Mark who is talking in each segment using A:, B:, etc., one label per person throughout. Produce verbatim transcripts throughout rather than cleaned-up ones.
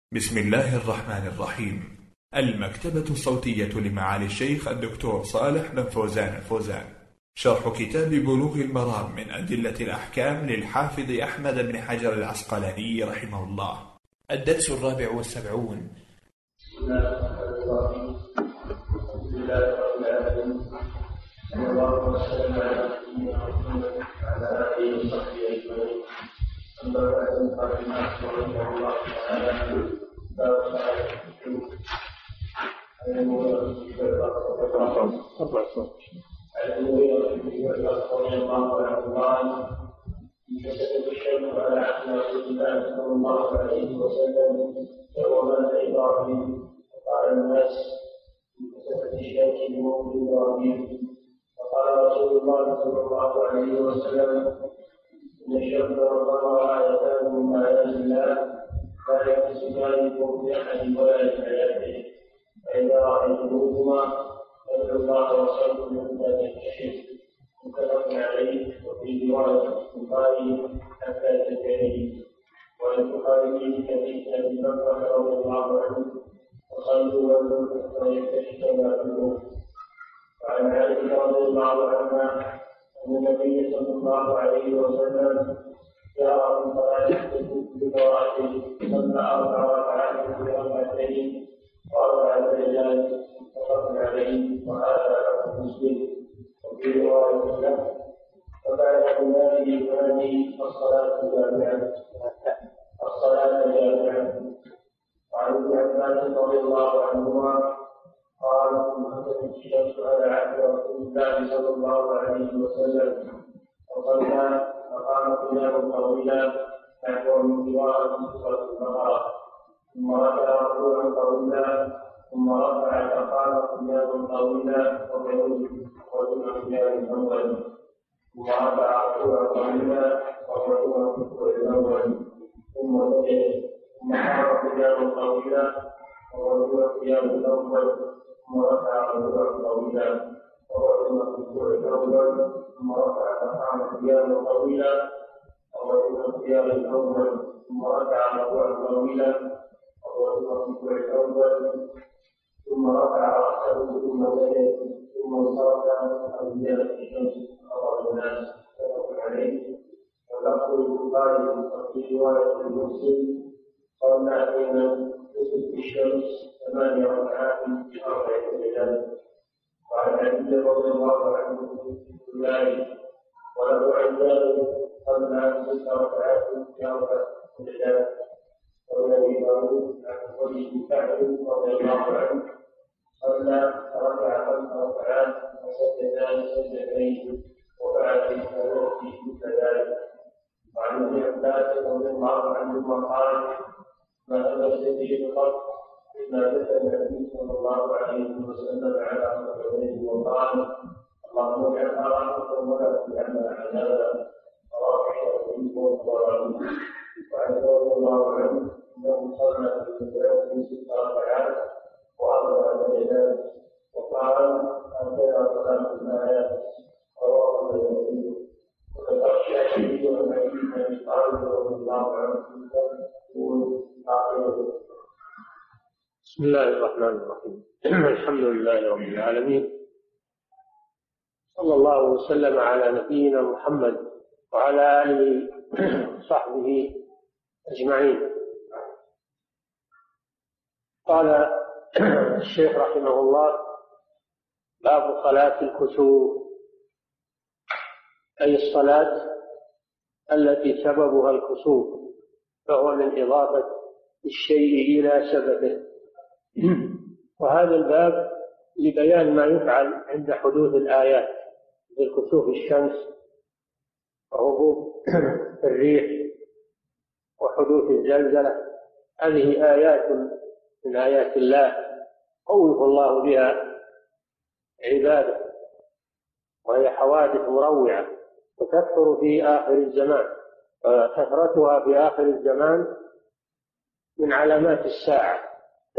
A: بسم الله الرحمن الرحيم. المكتبة الصوتية لمعالي الشيخ الدكتور صالح بن فوزان الفوزان، شرح كتاب بلوغ المرام من أدلة الأحكام للحافظ أحمد بن حجر العسقلاني رحمه الله. الدرس الرابع والسبعون.
B: بسم الله الرحمن الرحيم. الحمد لله رب العالمين، صلى الله وسلم على نبينا محمد وعلى آله وصحبه أجمعين. أما بعد، قال الإمام رحمه الله تعالى: باب صلاة الكسوف. عن المغيرة بن شعبة رضي الله عنه قال: انكسفت الشمس على عهد رسول الله صلى الله عليه وسلم يوم مات إبراهيم، فقال الناس: انكسفت الشمس بموت إبراهيم. فقال رسول الله صلى الله عليه وسلم: إن الشمس والقمر آيتان من آيات الله لا ينكسفان لموت أحد ولا لحياته، فإذا رأيتموهما فادعوا الله وصلوا من لا تنكشف. متفق عليه. وفي رواية البخاري حتى تنتهي. والبخاري في حديث أبي بكر رضي الله عنه: وصلوا وانظروا حتى يكتشف ما فيكم. وعن عائشة رضي الله عنها أن النبي صلى الله عليه وسلم جاء من صلاة الكسوف بقراءته صلى أربع ركعات في ركعتين وأربع سجدات متفق عليه. وهذا لفظ مسلم. وفي رواية له: فبعد بنائه ينادي الصلاة جامعة الصلاة جامعة. وعن ابن عباس رضي الله عنهما قال: انكسفت الشمس على عهد رسول الله صلى الله عليه وسلم وصلى فقام قياما طويلا نحو من قراءة سورة البقرة، ثم ركع ركوعا طويلا، ثم رفع فقام قياما طويلا وقدم قيام الأول، ثم رفع ركوعا طويلا وقدم الركوع الأول، ثم سجد، ثم قام قياما طويلا وقدم قيام الأول، ثم رفع ركوعا طويلا وقدم الركوع الأول، ثم رفع فقام قياما طويلا وقدم القيام الأول، ثم رفع ركوعا طويلا وقدم الركوع الأول، ثم رفع رأسه ثم سجد، ثم انصرف أو زالت الشمس أمر الناس. متفق عليه. واللفظ البخاري وفي رواية مسلم: صلى حين كسفت الشمس ثمان ركعات في أربع سجدات. وعن علي رضي الله عنه في ذلك: وله عزال صلى ست ركعات في أربع سجدات. والذي داود عن أبي بن كعب رضي الله عنه: صلى فركع خمس ركعات وسجدان سجدتين وبعد الثلاث مثل ذلك. وعن ابن عباس رضي الله عنهما قال: ما أمست به قط إلا دخل النبي صلى الله عليه وسلم على ركعتين وقال: اللهم اجعل أراحة ولا تجعلنا عذابا. رواه البخاري. وعن رضي الله عنه أنه صلى في الثلاث ست ركعات وأربع سجدات وقال: هكذا صلاة الآيات. رواه البخاري. وذكر الشافعي عن علي بن أبي طالب رضي الله عنه يقول:
C: بسم الله الرحمن الرحيم. الحمد لله رب العالمين، صلى الله وسلم على نبينا محمد وعلى آله وصحبه أجمعين. قال الشيخ رحمه الله: باب صلاة الكسوف، أي الصلاة التي سببها الكسوف، فهو من إضافة الشيء إلى سببه. وهذا الباب لبيان ما يفعل عند حدوث الآيات مثل كسوف الشمس وهبوط الريح وحدوث الزلزلة. هذه آيات من آيات الله خوف الله بها عباده، وهي حوادث مروعة وتكثر في آخر الزمان. كثرتها في آخر الزمان من علامات الساعة.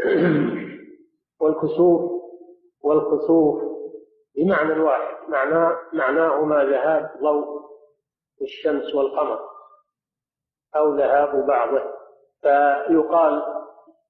C: والكسوف والخسوف بمعنى واحد، معناه معناهما ذهاب ضوء الشمس والقمر أو ذهاب بعضه. فيقال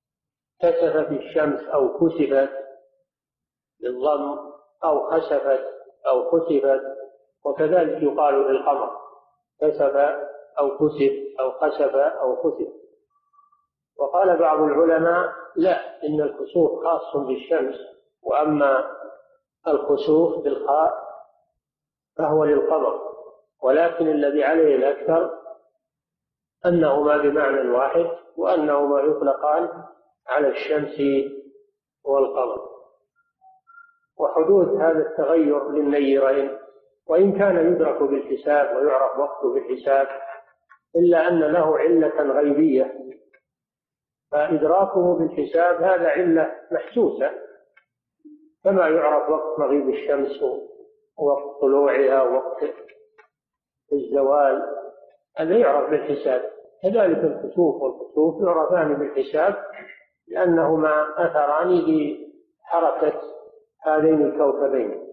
C: كسفت الشمس أو كسفت بالضم، أو خسفت أو خسفت، وكذلك يقال للقمر كسف أو كسف أو خسف أو خسف. وقال بعض العلماء لا، إن الكسوف خاص بالشمس، وأما الخسوف بالخاء فهو للقمر، ولكن الذي عليه الأكثر أنهما بمعنى واحد، وأنهما يطلقان على الشمس والقمر. وحدوث هذا التغير للنيرين وإن كان يدرك بالحساب ويعرف وقته بالحساب، إلا أن له علة غيبية، فإدراكه بالحساب هذا علة محسوسة، كما يعرف وقت مغيب الشمس ووقت طلوعها ووقت الزوال، هذا يعرف بالحساب. كذلك الكسوف والكسوف يعرفان بالحساب، لأنهما أثران لحركة هذين الكوكبين.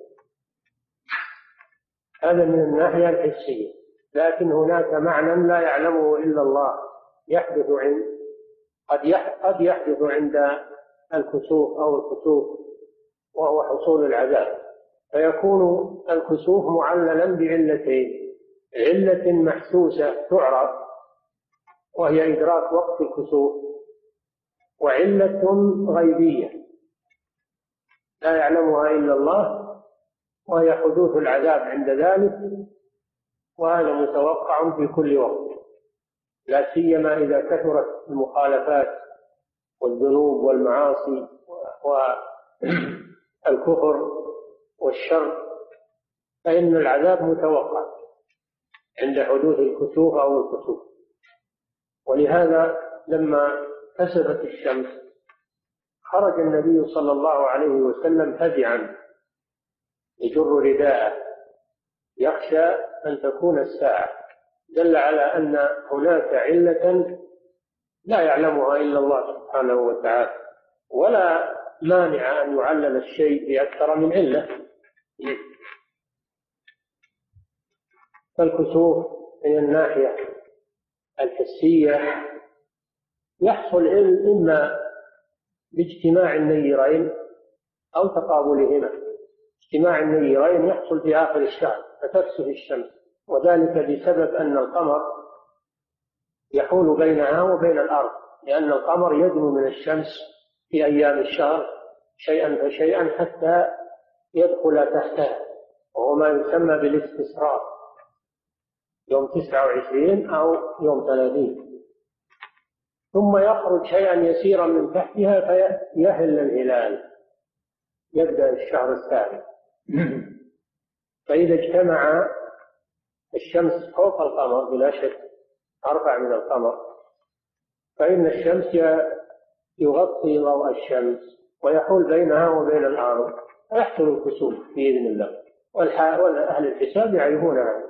C: هذا من الناحية الحسية. لكن هناك معنى لا يعلمه إلا الله يحدث عند قد يحدث عند الكسوف أو الكسوف، وهو حصول العذاب، فيكون الكسوف معللا بعلتين: علة محسوسة تعرف وهي إدراك وقت الكسوف، وعلة غيبية لا يعلمها إلا الله وهي حدوث العذاب عند ذلك، وهذا متوقع في كل وقت، لا سيما إذا كثرت المخالفات والذنوب والمعاصي والكفر والشر، فإن العذاب متوقع عند حدوث الكسوف أو الكسوف. ولهذا لما كسفت الشمس خرج النبي صلى الله عليه وسلم فزعا يجر رداءه يخشى أن تكون الساعة، دل على أن هناك علة لا يعلمها إلا الله سبحانه وتعالى، ولا مانع أن يعلل الشيء بأكثر من علة. فالكسوف من الناحية الحسية يحصل إما باجتماع النيرين أو تقابلهما. اجتماع النيرين يحصل في آخر الشهر فتكسف الشمس، وذلك بسبب أن القمر يحول بينها وبين الأرض، لأن القمر يدنو من الشمس في أيام الشهر شيئا فشيئا حتى يدخل تحتها، وهو ما يسمى بالاستسرار، يوم تسعة وعشرين أو يوم ثلاثين، ثم يخرج شيئا يسيرا من تحتها فيهل الهلال، يبدأ الشهر الثاني. فإذا اجتمع الشمس فوق القمر بلا شك أرفع من القمر، فإن الشمس يغطي ضوء الشمس ويحول بينها وبين الأرض، فيحصل الكسوف بإذن الله، والأهل الحساب يعرفون هذا.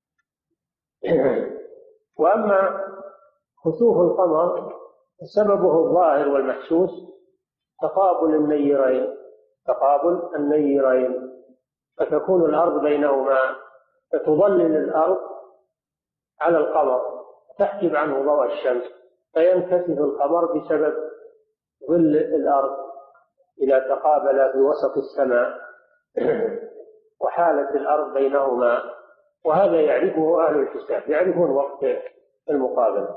C: وأما خسوف القمر سببه الظاهر والمحسوس تقابل النيرين تقابل النيرين فتكون الأرض بينهما، فتظلل الأرض على القمر تحجب عنه ضوء الشمس، فينكسف القمر بسبب ظل الأرض إذا تقابل في وسط السماء وحالت الأرض بينهما. وهذا يعرفه أهل الحساب، يعرفون وقت المقابلة،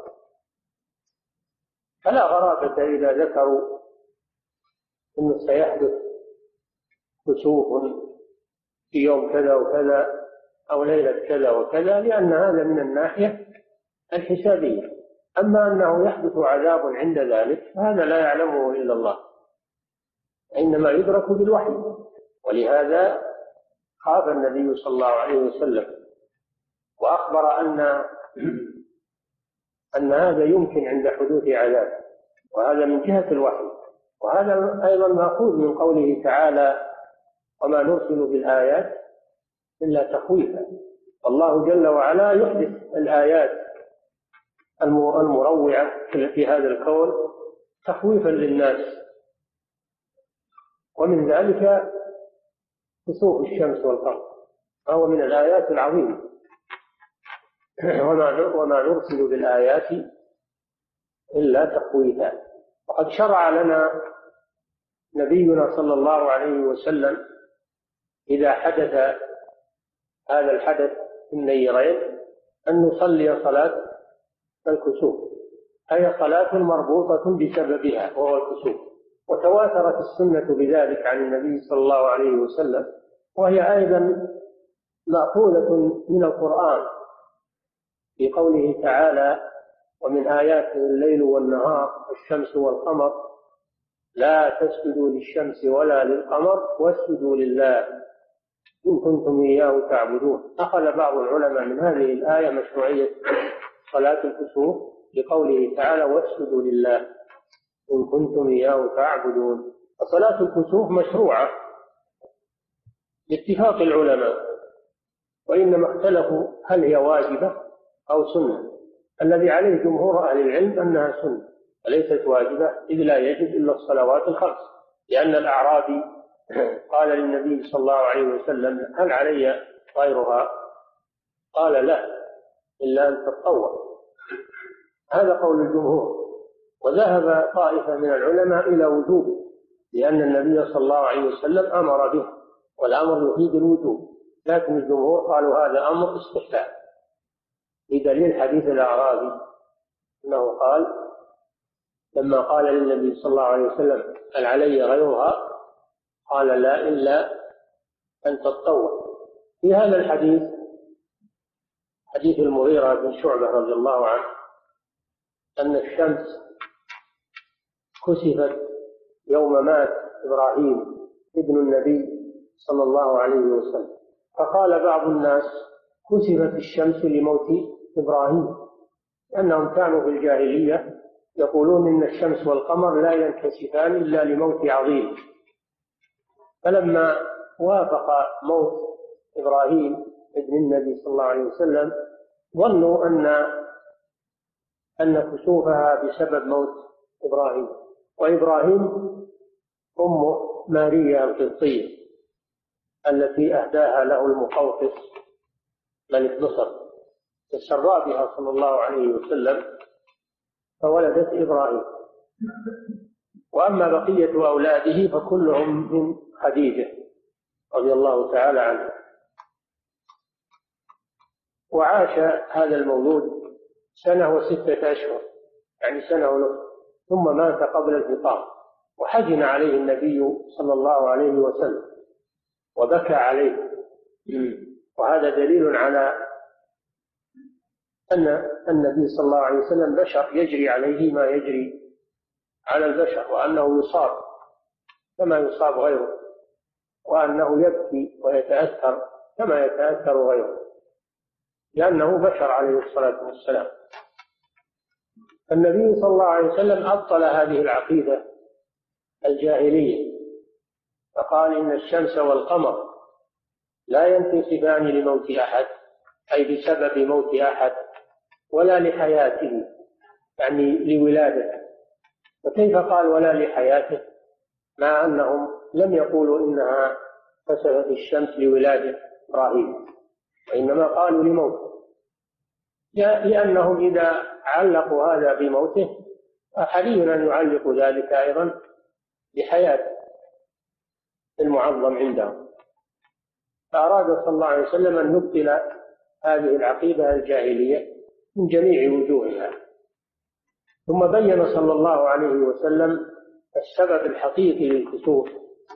C: فلا غرابة إذا ذكروا أنه سيحدث كسوف في يوم كذا وكذا أو ليلة كذا وكذا، لأن هذا من الناحية الحسابية. أما أنه يحدث عذاب عند ذلك هذا لا يعلمه إلا الله، إنما يدرك بالوحي. ولهذا خاف النبي صلى الله عليه وسلم وأخبر أن أن هذا يمكن عند حدوث عذاب، وهذا من جهة الوحي. وهذا أيضا مأخوذ من قوله تعالى: وما نرسل بالآيات إلا تخويفا. الله جل وعلا يحدث الآيات المروعة في هذا الكون تخويفا للناس، ومن ذلك كسوف الشمس والقمر، فهو من الآيات العظيمة. وما نرسل بالآيات إلا تخويفا. وقد شرع لنا نبينا صلى الله عليه وسلم إذا حدث هذا الحدث في النيرين أن نصلي صلاة الكسوف، أي صلاة مربوطة بسببها وهو الكسوف. وتواترت السنة بذلك عن النبي صلى الله عليه وسلم، وهي أيضا مأخوذة من القرآن في قوله تعالى: ومن آياته الليل والنهار والشمس والقمر لا تسجدوا للشمس ولا للقمر واسجدوا لله إن كنتم إياه تعبدون. أخذ بعض العلماء من هذه الآية مشروعية صلاة الكسوف بقوله تعالى: واسجدوا لله إن كنتم إياه تعبدون. صلاة الكسوف مشروعة باتفاق العلماء، وإنما اختلفوا هل هي واجبة أو سنة. الذي عليه جمهور أهل العلم أنها سنة وليست واجبة، إذ لا يجب إلا الصلوات الخمس، لأن الأعرابي قال للنبي صلى الله عليه وسلم: هل علي غيرها؟ قال: لا، إلا أن تتطوع. هذا قول الجمهور. وذهب طائفة من العلماء إلى وجوبه، لأن النبي صلى الله عليه وسلم أمر به، والأمر يفيد الوجوب، لكن الجمهور قالوا هذا أمر استحباب، بدليل حديث الأعرابي أنه قال لما قال للنبي صلى الله عليه وسلم: هل علي غيرها؟ قال: لا، إلا أن تتطوع. في هذا الحديث حديث المغيرة بن شعبة رضي الله عنه أن الشمس كسفت يوم مات إبراهيم ابن النبي صلى الله عليه وسلم، فقال بعض الناس: كسفت الشمس لموت إبراهيم، لأنهم كانوا في الجاهلية يقولون إن الشمس والقمر لا ينكسفان إلا لموت عظيم. فلما وافق موت إبراهيم ابن النبي صلى الله عليه وسلم ظنوا أن أن كسوفها بسبب موت إبراهيم. وإبراهيم أمه ماريا القبطية التي أهداها له المقوقس ملك مصر، تسرى بها صلى الله عليه وسلم فولدت إبراهيم. وأما بقية أولاده فكلهم من خديجة رضي الله تعالى عنها. وعاش هذا المولود سنة وستة أشهر، يعني سنة ونصف، ثم مات قبل الفطام، وحزن عليه النبي صلى الله عليه وسلم وبكى عليه. وهذا دليل على أن النبي صلى الله عليه وسلم بشر يجري عليه ما يجري على البشر، وأنه يصاب كما يصاب غيره، وأنه يبكي ويتأثر كما يتأثر غيره، لأنه بشر عليه الصلاة والسلام. النبي صلى الله عليه وسلم أبطل هذه العقيدة الجاهلية، فقال: إن الشمس والقمر لا ينكسفان لموت أحد، أي بسبب موت أحد، ولا لحياته، يعني لولادته. فكيف قال ولا لحياته مع أنهم لم يقولوا إنها كسفت الشمس لولادة إبراهيم، وإنما قالوا لموته، لأنهم إذا علقوا هذا بموته فحري أن يعلقوا ذلك أيضا بحياة المعظم عندهم. فأراد صلى الله عليه وسلم أن نبطل هذه العقيدة الجاهلية من جميع وجوهها. ثم بين صلى الله عليه وسلم السبب الحقيقي للكسوف،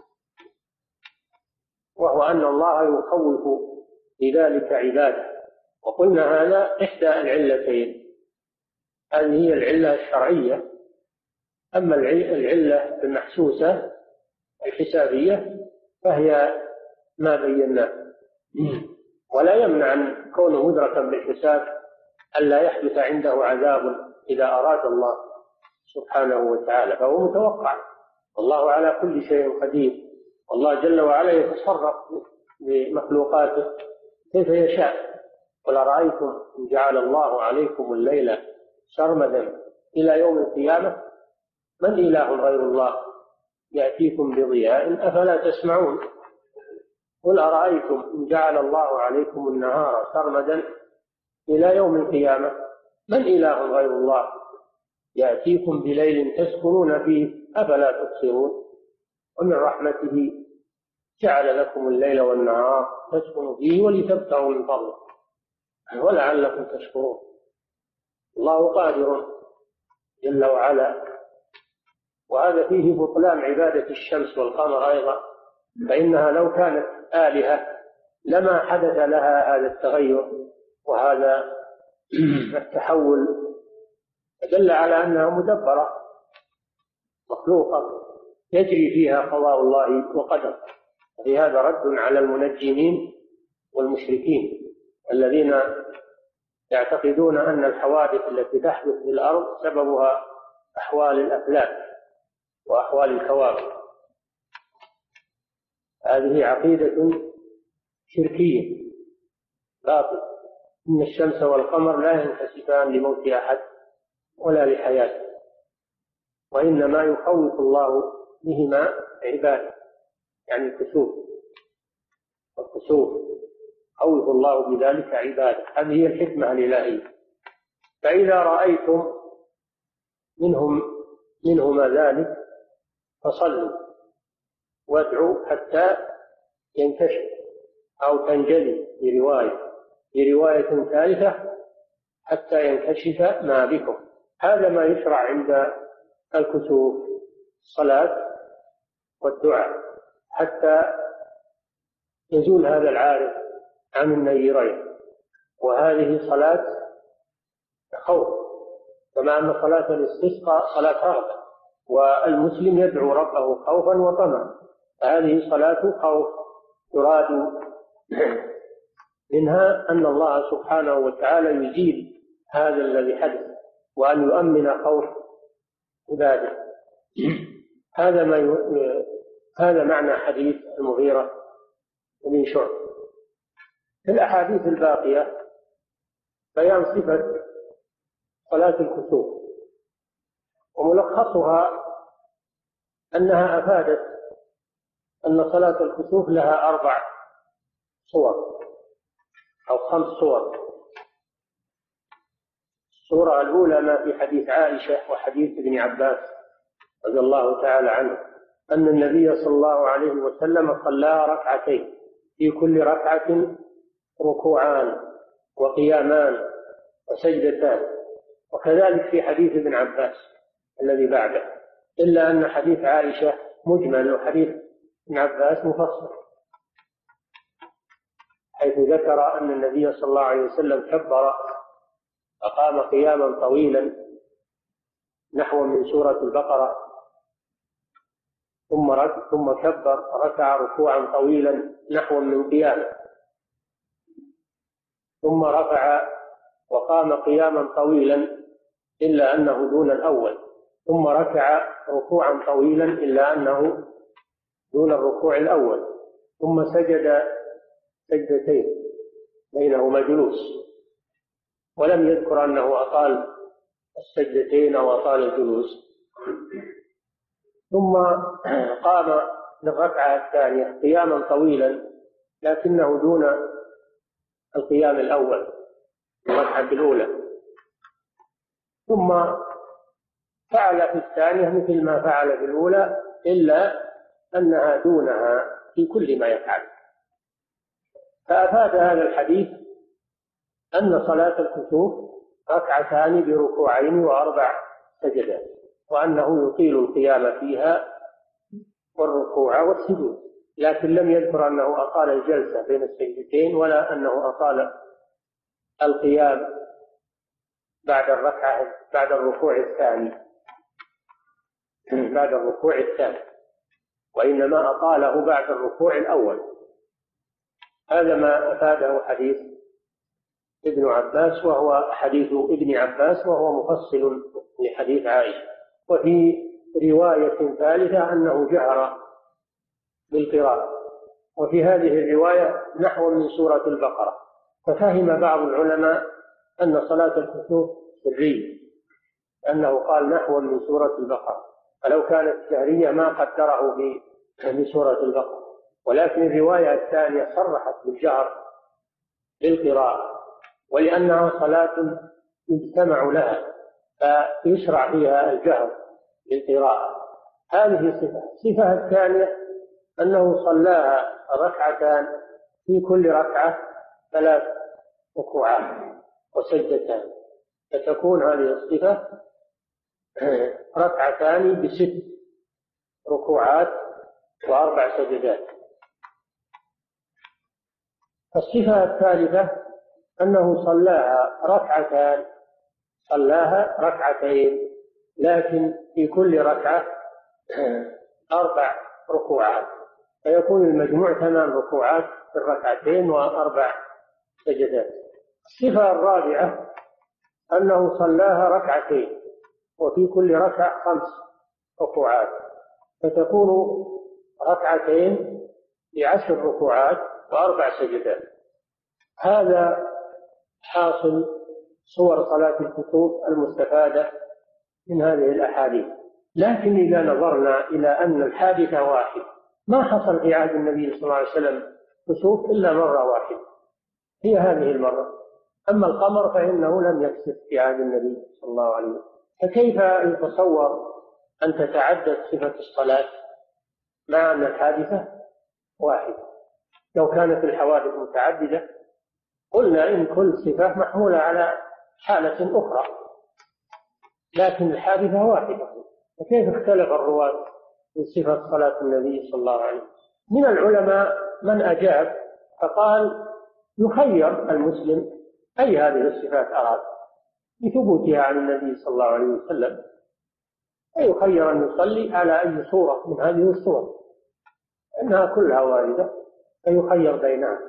C: وهو أن الله يخوف بذلك عباده. وقلنا هذا إحدى العلتين، هذه هي العلة الشرعية. أما العلة المحسوسة الحسابية فهي ما بيناه، ولا يمنع أن كونه مدركا بالحساب ألا يحدث عنده عذاب إذا أراد الله سبحانه وتعالى، فهو متوقع، والله على كل شيء قدير، والله جل وعلا يتصرف بمخلوقاته كيف يشاء. قل أرأيتم إن جعل الله عليكم الليل سرمدا إلى يوم القيامة من إله غير الله يأتيكم بضياء أفلا تسمعون. قل أرأيتم إن جعل الله عليكم النهار سرمدا إلى يوم القيامة من إله غير الله يأتيكم بليل تسكنون فيه أفلا تبصرون ومن رحمته جعل لكم الليل والنهار تسكنوا فيه ولتبتغوا من فضله ولعلكم تشكرون. الله قادر جل وعلا. وهذا فيه بطلان عبادة الشمس والقمر أيضا، فإنها لو كانت آلهة لما حدث لها هذا التغير وهذا التحول، دل على أنها مدبرة مخلوقة يجري فيها قضاء الله وقدره. في هذا رد على المنجمين والمشركين الذين يعتقدون أن الحوادث التي تحدث في الأرض سببها أحوال الأفلاك وأحوال الكواكب. هذه عقيدة شركية باطلة. إن الشمس والقمر لا ينكسفان لموت أحد ولا لحياته، وإنما يخوف الله بهما عباده، يعني الكسوف والكسوف خوف الله بذلك عباده. هذه هي الحكمة الإلهية. فإذا رأيتم منهم منهما ذلك فصلوا وادعوا حتى ينكشف أو تنجلي في رواية في رواية ثالثة حتى ينكشف ما بكم. هذا ما يشرع عند الكسوف، الصلاة والدعاء حتى يزول هذا العارف عن النيرين. وهذه صلاة خوف، كما أن صلاة الاستسقاء صلاة رغبة، والمسلم يدعو ربه خوفا وطمعا. هذه صلاة خوف يراد منها أن الله سبحانه وتعالى يزيل هذا الذي حدث وأن يؤمن خوف عباده. هذا ما ي... هذا معنى حديث المغيرة بن شعبة. في الأحاديث الباقية بيان صفة صلاة الكسوف، وملخصها أنها أفادت أن صلاة الكسوف لها أربع صور أو خمس صور. الصورة الأولى ما في حديث عائشة وحديث ابن عباس رضي الله تعالى عنه أن النبي صلى الله عليه وسلم صلى ركعتين في كل ركعة ركوعان وقيامان وسجدتان، وكذلك في حديث ابن عباس الذي بعده، إلا أن حديث عائشة مجمل وحديث ابن عباس مفصل، حيث ذكر أن النبي صلى الله عليه وسلم كبر فقام قياما طويلا نحو من سورة البقرة، ثم رك ثم كبر ركع ركوعا طويلا نحو من قيامه، ثم رفع وقام قياما طويلا إلا أنه دون الأول، ثم ركع ركوعا طويلا إلا أنه دون الركوع الأول، ثم سجد سجدتين بينهما جلوس، ولم يذكر أنه أطال السجدتين أو أطال الجلوس. ثم قام للركعة الثانية قياما طويلا لكنه دون القيام الأول الركعة الأولى، ثم فعل في الثانية مثل ما فعل في الأولى إلا أنها دونها في كل ما يفعل. فأفاد هذا الحديث أن صلاة الكسوف ركعتان بركوعين وأربع سجدات، وأنه يطيل القيام فيها والركوع والسجود، لكن لم يذكر أنه أطال الجلسة بين السجدتين ولا أنه أطال القيام بعد الركعة بعد الركوع الثاني بعد الركوع الثاني وإنما أطاله بعد الركوع الأول. هذا ما أفاده حديث ابن عباس، وهو حديث ابن عباس وهو مفصل لحديث عائشة. وفي رواية ثالثة أنه جهر بالقراءة، وفي هذه الرواية نحو من سورة البقرة. ففهم بعض العلماء أن صلاة الكسوف سرية، أنه قال نحو من سورة البقرة، فلو كانت جهرية ما قدره بسورة البقرة، ولكن الرواية الثانية صرحت بالجهر بالقراءة، ولأنها صلاة يجتمع لها فيشرع فيها الجهر بالقراءة. هذه صفة. الصفة الثانية أنه صلاها ركعتان، في كل ركعة ثلاث ركوعات وسجدتان، فتكون هذه الصفة ركعتان بست ركوعات وأربع سجدات. الصفة الثالثة أنه صلاها ركعتان صلاها ركعتين لكن في كل ركعة أربع ركوعات، فيكون المجموع ثمان ركوعات في الركعتين وأربع سجدات. الصفة الرابعة أنه صلاها ركعتين وفي كل ركعة خمس ركوعات، فتكون ركعتين بعشر ركوعات وأربع سجدات. هذا حاصل صور صلاة الكسوف المستفادة من هذه الأحاديث. لكن إذا نظرنا إلى أن الحادثة واحد، ما حصل في عهد النبي صلى الله عليه وسلم كسوف إلا مرة واحدة، هي هذه المرة. أما القمر فإنه لم يكسف في عهد النبي صلى الله عليه وسلم. فكيف يتصور أن تتعدد صفة الصلاة مع أن الحادثة واحدة؟ لو كانت الحوادث متعددة قلنا إن كل صفة محمولة على حالة أخرى، لكن الحادثة واحدة، فكيف اختلف الرواة في صفة صلاة النبي صلى الله عليه وسلم؟ من العلماء من أجاب فقال يخير المسلم أي هذه الصفات أراد لثبوتها عن النبي صلى الله عليه وسلم، فيخير أن يصلي على أي صورة من هذه الصور، إنها كلها واردة، فيخير بينها.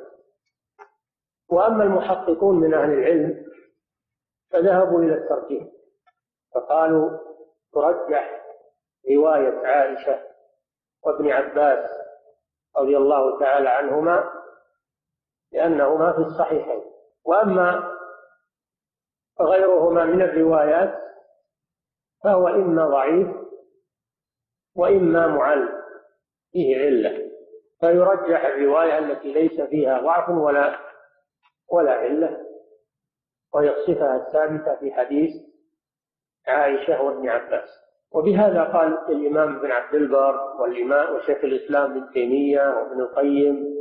C: وأما المحققون من أهل العلم فذهبوا إلى الترجيح، فقالوا ترجح رواية عائشة وابن عباس رضي الله تعالى عنهما لأنهما في الصحيحين، وأما غيرهما من الروايات فهو إما ضعيف وإما معل فيه علة، فيرجح الرواية التي ليس فيها ضعف ولا ولا علة، وهي الصفة الثابتة في حديث عائشة وابن عباس. وبهذا قال الإمام ابن عبد البر والإمام وشيخ الإسلام ابن تيمية وابن القيم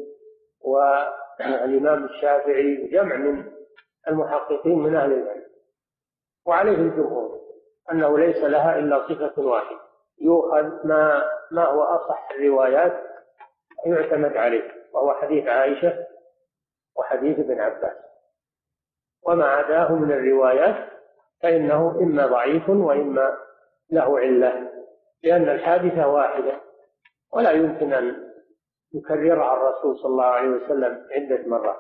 C: والإمام الشافعي وجمع من المحققين من أهل العلم، وعليه الجمهور أنه ليس لها إلا صفة واحدة، يؤخذ ما ما هو أصح الروايات ويعتمد عليه، وهو حديث عائشة وحديث ابن عباس، وما عداه من الروايات فإنه إما ضعيف وإما له علة، لأن الحادثة واحدة ولا يمكن أن يكررها الرسول صلى الله عليه وسلم عدة مرات،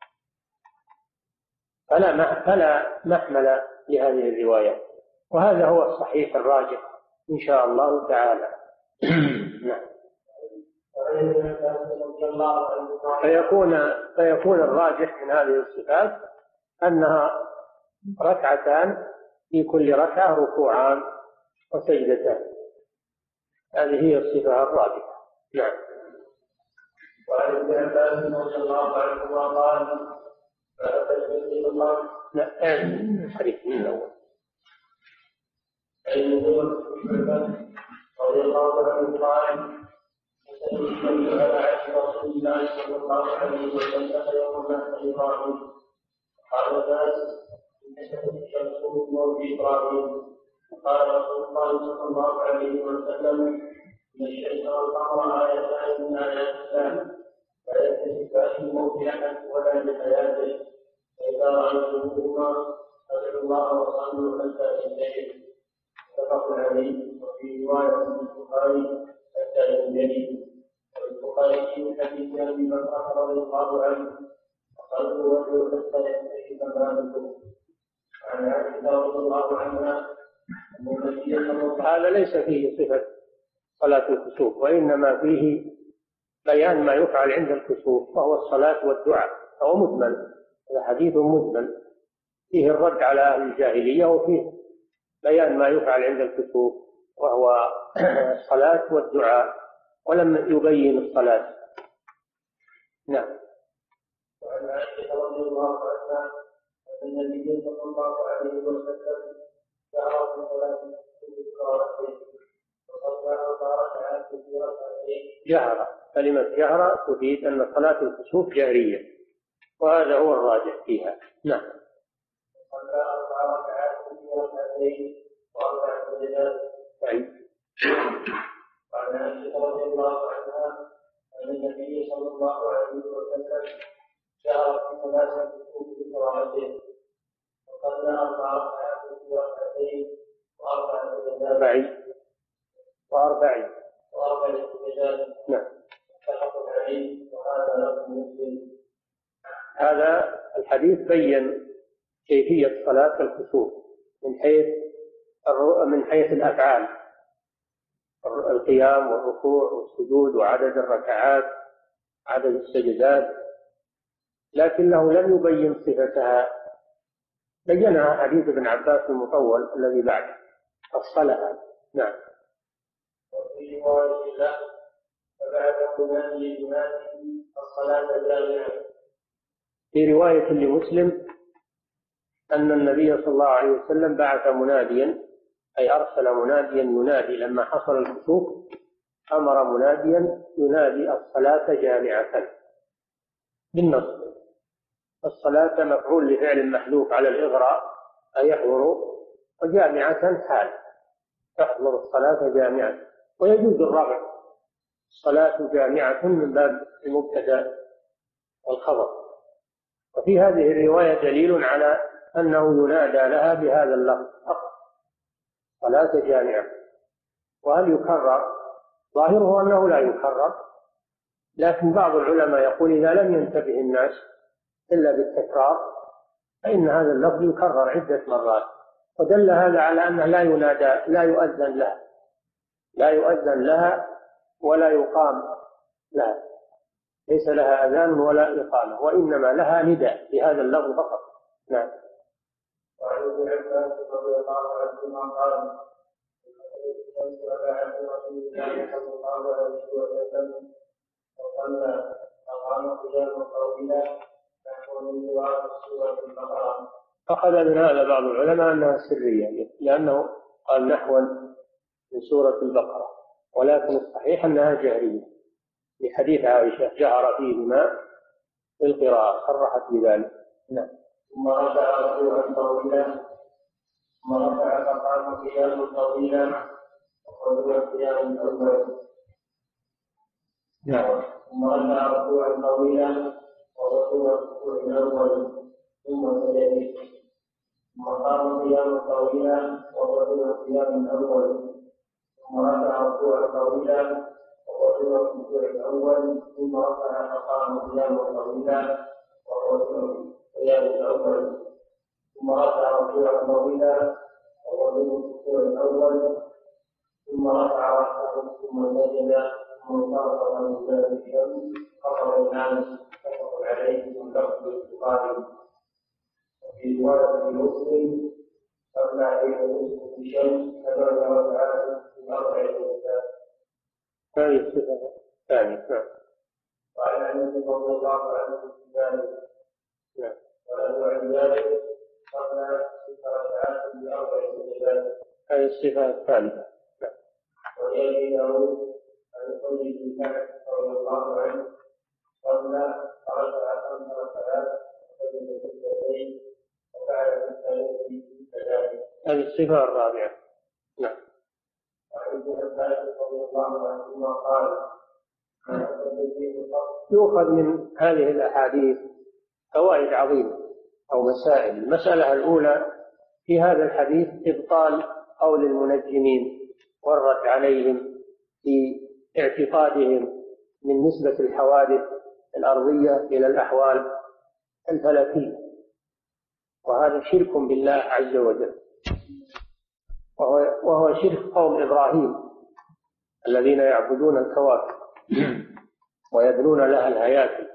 C: فلا فلا محمل لهذه الروايات، وهذا هو الصحيح الراجح إن شاء الله تعالى. نعم. فيكون فيكون الراجح من هذه الصفات أنها ركعتان في كل ركعة ركوعان وسجدتان، هذه هي الصفة الراجحة. نعم.
B: وعن ابن عباس رضي الله عنهما قال فأتى الله
C: لا الحديث من الأول.
B: رضي الله عنه قال سألت على عهد رسول الله صلى الله عليه وسلم يوم مات إبراهيم قال الناس انكشفت الشمس من موت إبراهيم قال رسول الله صلى الله عليه وسلم إن الشمس والقمر آيتان من آيات الله لا يكتشفان لموت أحد ولا لحياته، فإذا رأيتموهما فادعوا الله وصلوا حتى ينتهي. متفق عليه. وفي رواية البخاري حتى ينتهي. والبخاري من حديث أبي بكر رضي الله عنه وصلوا وجهه حتى ينتهي كماله. عن عائشة رضي الله عنها أن النبي صلى الله عليه وسلم
C: هذا ليس فيه صفة صلاة الكسوف، وإنما فيه بيان ما يفعل عند الكسوف وهو الصلاة والدعاء، هو مجمل، هذا حديث مجمل فيه الرد على أهل الجاهلية وفيه بيان ما يفعل عند الكسوف وهو الصلاة والدعاء، ولم يبين الصلاة. نعم.
B: وعن عائشة رضي الله عنها أن النبي صلى الله عليه وسلم جهر في صلاة الكسوف وصلى أربع ركعات في ركعتين.
C: جهر، كلمة جهر تفيد أن صلاة الكسوف جهرية، وهذا هو الراجح فيها. نعم.
B: صلى أربع ركعات في ركعتين وأربع سجدات. وعن عائشة رضي الله عنها أن النبي صلى الله عليه وسلم جهر في صلاة الكسوف بقراءته وصلى أربع ركعات في ركعتين وأربع سجدات.
C: وأربع
B: وأربع سجدات.
C: نعم.
B: متفق عليه وهذا لفظ مسلم.
C: هذا الحديث بين كيفية صلاة الكسوف من حيث من حيث الأفعال، القيام والركوع والسجود وعدد الركعات، عدد السجدات، لكنه لم يبين صفتها، بينها حديث ابن عباس المطول الذي بعده، فصلها. نعم.
B: وفي رواية له فبعد منادي ينادي الصلاة الجامعة.
C: في رواية لمسلم أن النبي صلى الله عليه وسلم بعث مناديا، أي أرسل مناديا ينادي لما حصل الكسوف، أمر مناديا ينادي الصلاة جامعة بالنص. الصلاة مفعول لفعل محذوف على الإغراء أي يحضر، وجامعة حال تحضر الصلاة جامعة، ويجوز الرفع الصلاة جامعة من باب المبتدأ والخبر. وفي هذه الرواية دليل على أنه ينادى لها بهذا اللفظ فقط، صلاة جامعة. وهل يكرر؟ ظاهره أنه لا يكرر، لكن بعض العلماء يقول إذا لم ينتبه الناس إلا بالتكرار فإن هذا اللفظ يكرر عدة مرات، ودل هذا على أنه لا ينادى، لا يؤذن لها، لا يؤذن لها ولا يقام لها، ليس لها أذان ولا إقامة، وإنما لها نداء بهذا اللفظ فقط. نعم.
B: وعن ابن عباس رضي الله عنهما قال على رسول الله صلى الله عليه وسلم وصلى أقام قياما طويلا نحو من قراءة سورة البقرة.
C: أخذ من هذا بعض العلماء أنها سرية، لأنه قال نحوا من سورة البقرة، ولكن الصحيح أنها جهرية لحديث عائشة جهر فيهما في القراءة، صرحت بذلك. نعم.
B: ثم رفع ركوعا طويلا ثم رفع فقام قياما طويلا وهو قيام الأول.
C: نعم.
B: ثم رفع ركوعا طويلا وهو الركوع الأول ثم سجد ثم قام قياما طويلا وهو القيام الأول ثم رفع ركوعا طويلا وهو الركوع الأول ثم رفع فقام قياما طويلا وهو القيام الأول ثم رفع ركوعا طويلا وهو الركوع الأول ثم رفع رأسه ثم سجد ثم انصرف من ذلك خطر الناس متفق عليه من لفظ البخاري. وفي رواية مسلم قبل عليه بشيء فبعد ركعات في أربع سجدات.
C: هذه الصفة الثانية. نعم.
B: وعن أنس رضي الله عنه في ذلك.
C: نعم.
B: وله عن ذلك قبل ست ركعات في أربع سجدات.
C: هذه الصفة الثالثة. نعم.
B: ويأتي له عن كل بن كعب رضي الله عنه قبل ركع خمس ركعات وسجد سجدتين وفعل الثالث كذلك.
C: هذه الصفة الرابعة. نعم.
B: وعن ابن عباس رضي الله عنهما قال
C: يؤخذ من هذه الأحاديث فوائد عظيمة أو مسائل. المسألة الأولى في هذا الحديث إبطال قول المنجمين والرد عليهم في اعتقادهم من نسبة الحوادث الأرضية إلى الأحوال الفلكية، وهذا شرك بالله عز وجل، وهو, وهو شرك قوم إبراهيم الذين يعبدون الكواكب ويبنون لها الهياكل،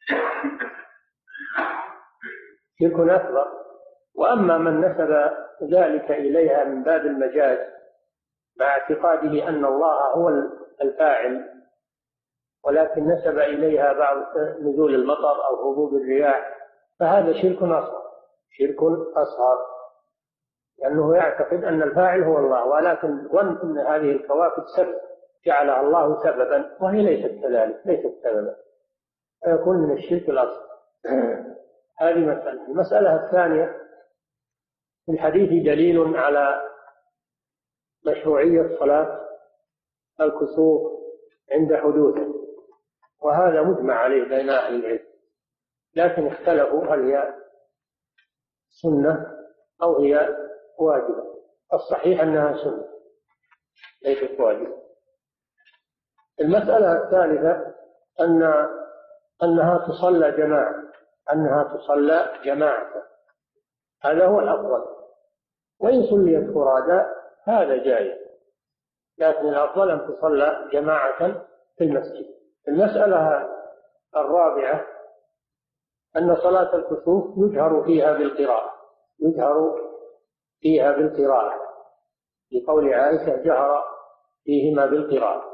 C: شرك أكبر. وأما من نسب ذلك إليها من باب المجاز مع اعتقاده أن الله هو الفاعل، ولكن نسب إليها بعض نزول المطر أو هبوب الرياح، فهذا شرك أصغر، شرك أصغر. لأنه يعتقد أن الفاعل هو الله، ولكن ظن أن هذه الكواكب سبب جعلها الله سببا، وهي ليست كذلك، ليست سببا، فيكون من الشرك الأصغر. هذه مسألة. المسألة الثانية: في الحديث دليل على مشروعية صلاة الكسوف عند حدوثه، وهذا مجمع عليه بين أهل العلم، لكن اختلفوا هل هي سنة أو هي واجبة. الصحيح أنها سنة ليست واجبة. المسألة الثالثة أن أنها تصلى جماعة أنها تصلى جماعة هذا هو الأفضل، وإن صليت فرادى هذا جائز، لكن الأفضل أن تصلى جماعة في المسجد. المسألة الرابعة أن صلاة الكسوف يجهر فيها بالقراءة يجهر فيها بالقراءة لقول عائشة: جهر فيهما بالقراءة.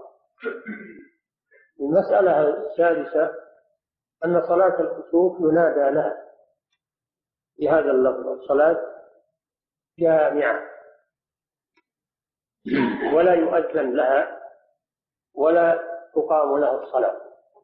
C: المسألة السادسة أن صلاة الكسوف ينادى لها بهذا اللفظ: صلاة جامعة، ولا يؤذن لها ولا تقام لها الصلاة.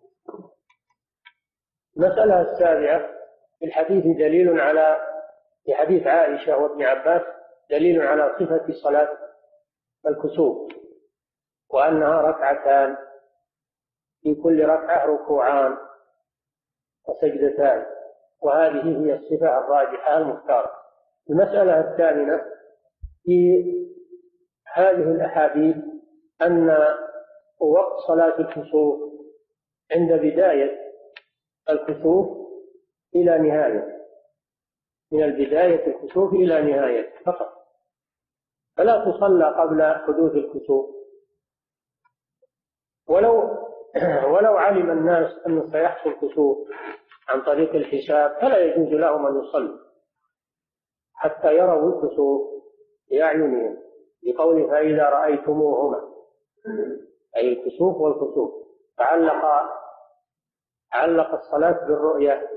C: المسألة السابعة: في الحديث دليل على في حديث عائشة وابن عباس دليل على صفة صلاة الكسوف، وأنها ركعتان، في كل ركعة ركوعان وسجدتان، وهذه هي الصفة الراجحة المختارة. المسألة الثامنة: في هذه الأحاديث أن وقت صلاة الكسوف عند بداية الكسوف إلى نهاية، من البداية الكسوف إلى نهاية فقط، فلا تصلى قبل حدوث الكسوف. ولو ولو علم الناس أنه سيحصل كسوف عن طريق الحساب فلا يجوز لهم أن يصلوا حتى يروا الكسوف بأعينهم، لقوله: فإذا رأيتموهما، أي الكسوف والكسوف. فعلق علق الصلاة بالرؤية،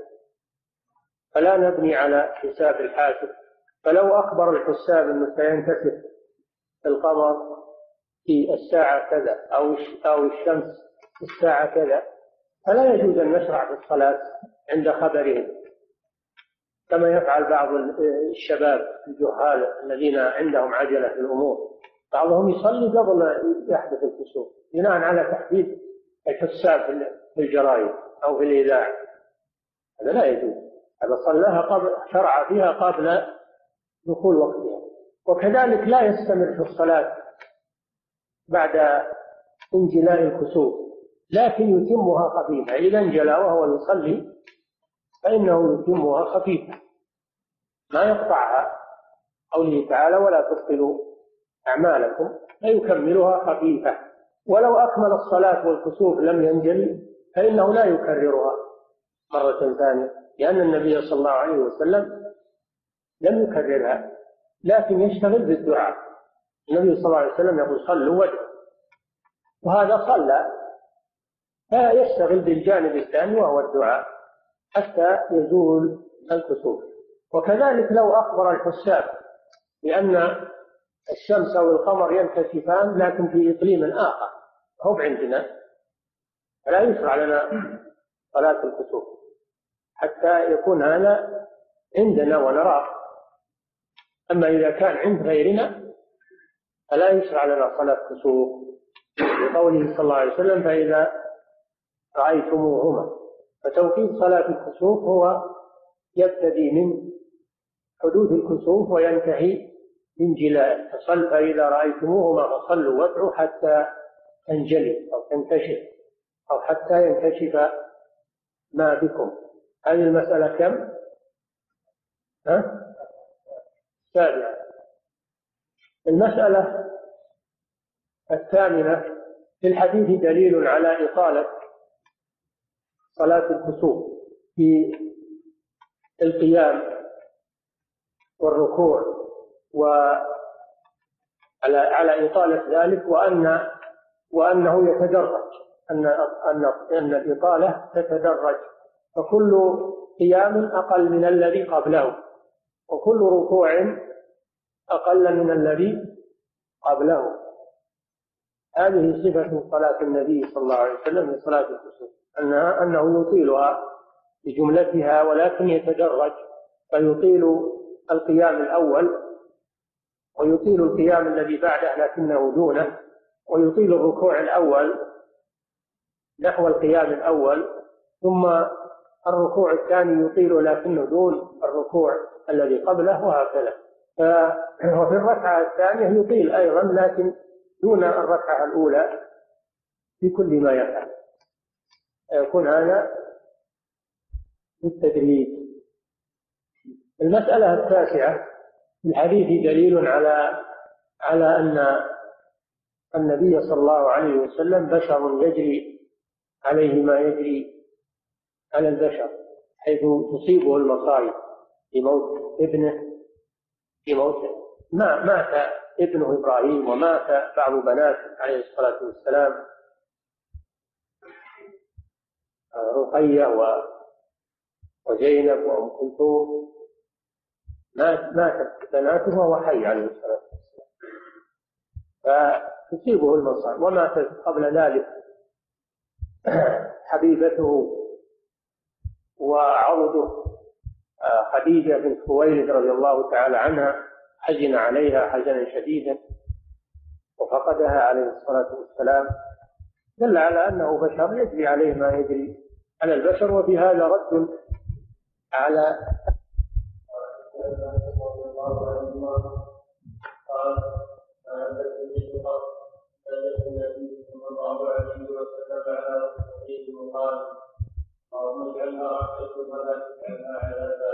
C: فلا نبني على حساب الحاسب. فلو أخبر الحساب أنه سينكسف القمر في الساعة كذا أو أو الشمس في الساعة كذا، فلا يجوز أن نشرع في الصلاة عند خبرهم، كما يفعل بعض الشباب الجهال الذين عندهم عجلة في الأمور. بعضهم يصلي قبل يحدث الكسوف بناء على تحديد الحساب في الجرائد أو في الإذاعة، هذا لا يجوز. هذا صلاها قبل، شرع فيها قبل دخول وقتها. وكذلك لا يستمر في الصلاة بعد انجلاء الكسوف، لكن يتمها خفيفة. إذا انجلى وهو يصلي فإنه يتمها خفيفة، ما يقطعها، قوله تعالى: ولا تبطلوا أعمالكم، فيكملها خفيفة. ولو أكمل الصلاة والكسوف لم ينجلي فإنه لا يكررها مرة ثانية، لأن النبي صلى الله عليه وسلم لم يكررها، لكن يشتغل بالدعاء. النبي صلى الله عليه وسلم يقول: صلوا وجه، وهذا صلى، فيشتغل بالجانب الثاني وهو الدعاء حتى يزول الكسوف. وكذلك لو أخبر الحساب بأن الشمس والقمر ينكسفان لكن في إقليم آخر هو عندنا، فلا يشرع لنا صلاة الكسوف حتى يكون هذا عندنا ونراه. أما إذا كان عند غيرنا فلا يشرع لنا صلاة كسوف، لقوله صلى الله عليه وسلم: فإذا رأيتموهما. فتوقيت صلاة الكسوف هو يبتدي من حدوث الكسوف وينتهي بانجلاء. فصل فإذا رأيتموهما فصلوا وادعوا حتى تنجلي أو تنكشف أو حتى ينكشف ما بكم. هذه المسألة كم؟ ها؟ سابعة. المسألة الثامنة: في الحديث دليل على إطالة صلاة الكسوف في القيام والركوع، وعلى على إطالة ذلك، وأن وأنه يتدرج، أن أن أن الإطالة تتدرج، فكل قيام أقل من الذي قبله، وكل ركوع أقل من الذي قبله. هذه صفة صلاة النبي صلى الله عليه وسلم من صلاة الكسوف، أنها أنه يطيلها بجملتها ولكن يتدرج، فيطيل القيام الأول ويطيل القيام الذي بعده لكنه دونه، ويطيل الركوع الأول نحو القيام الأول، ثم الركوع الثاني يطيل لكنه دون الركوع الذي قبله، وهكذا. وفي الركعة الثانية يطيل أيضا لكن دون الركعة الأولى في كل ما يفعل، يكون هذا بالتدريج. المسألة التاسعة في الحديث دليل على على أن النبي صلى الله عليه وسلم بشر يجري عليه ما يجري على البشر، حيث تصيبه المصائب في موت ابنه، في موته ما مات ابنه إبراهيم ومات بعض بناته عليه الصلاة والسلام، رقية وزينب وأم كلثوم، ماتت بناته وهو حي عليه الصلاة والسلام، فتصيبه المصائب. وماتت قبل ذلك حبيبته وعوده خديجة بنت خويلد رضي الله تعالى عنها، حزن عليها حزنا شديدا وفقدها عليه الصلاة والسلام، دل على أنه بشر يجري عليه ما يجري على البشر. وفي هذا رد على
B: اللهم اجعلها رحمة ولا تجعلها عذابا.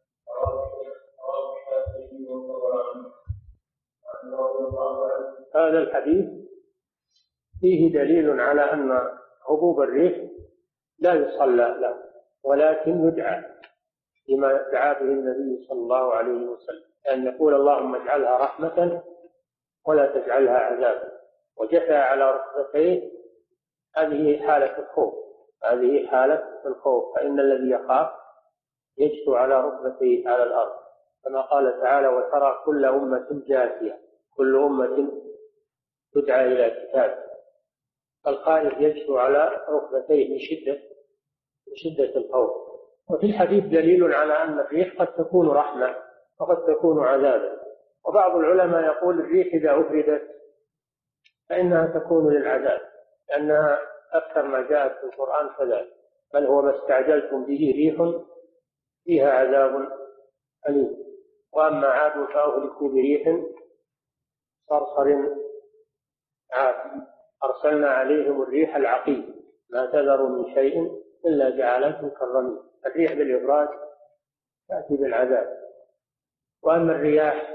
C: هذا الحديث فيه دليل على أن هبوب الريح لا يصلى له ولكن يدعى بما دعا به النبي صلى الله عليه وسلم، أن يقول اللهم اجعلها رحمة ولا تجعلها عذابا، وجثى على ركبتيه. هذه حالة الخوف، هذه حالة الخوف، فإن الذي يخاف يجثو على ركبتيه على الأرض، كما قال تعالى وترى كل أمة جاثية، كل أمة تدعى إلى كتاب. الخائف يجثو على ركبتيه من شدة من شدة الخوف. وفي الحديث دليل على أن الريح قد تكون رحمة وقد تكون عذابا. وبعض العلماء يقول الريح إذا أفردت فإنها تكون للعذاب، لأنها أكثر ما جاءت في القرآن كذلك، بل هو ما استعجلتم به ريح فيها عذاب أليم. وأما عاد فأهلكوا بريح صرصر عاتي أرسلنا عليهم الريح العقيم ما تذر من شيء إلا جعلته كالرميم. الريح بالإبراد تأتي بالعذاب. وأما الرياح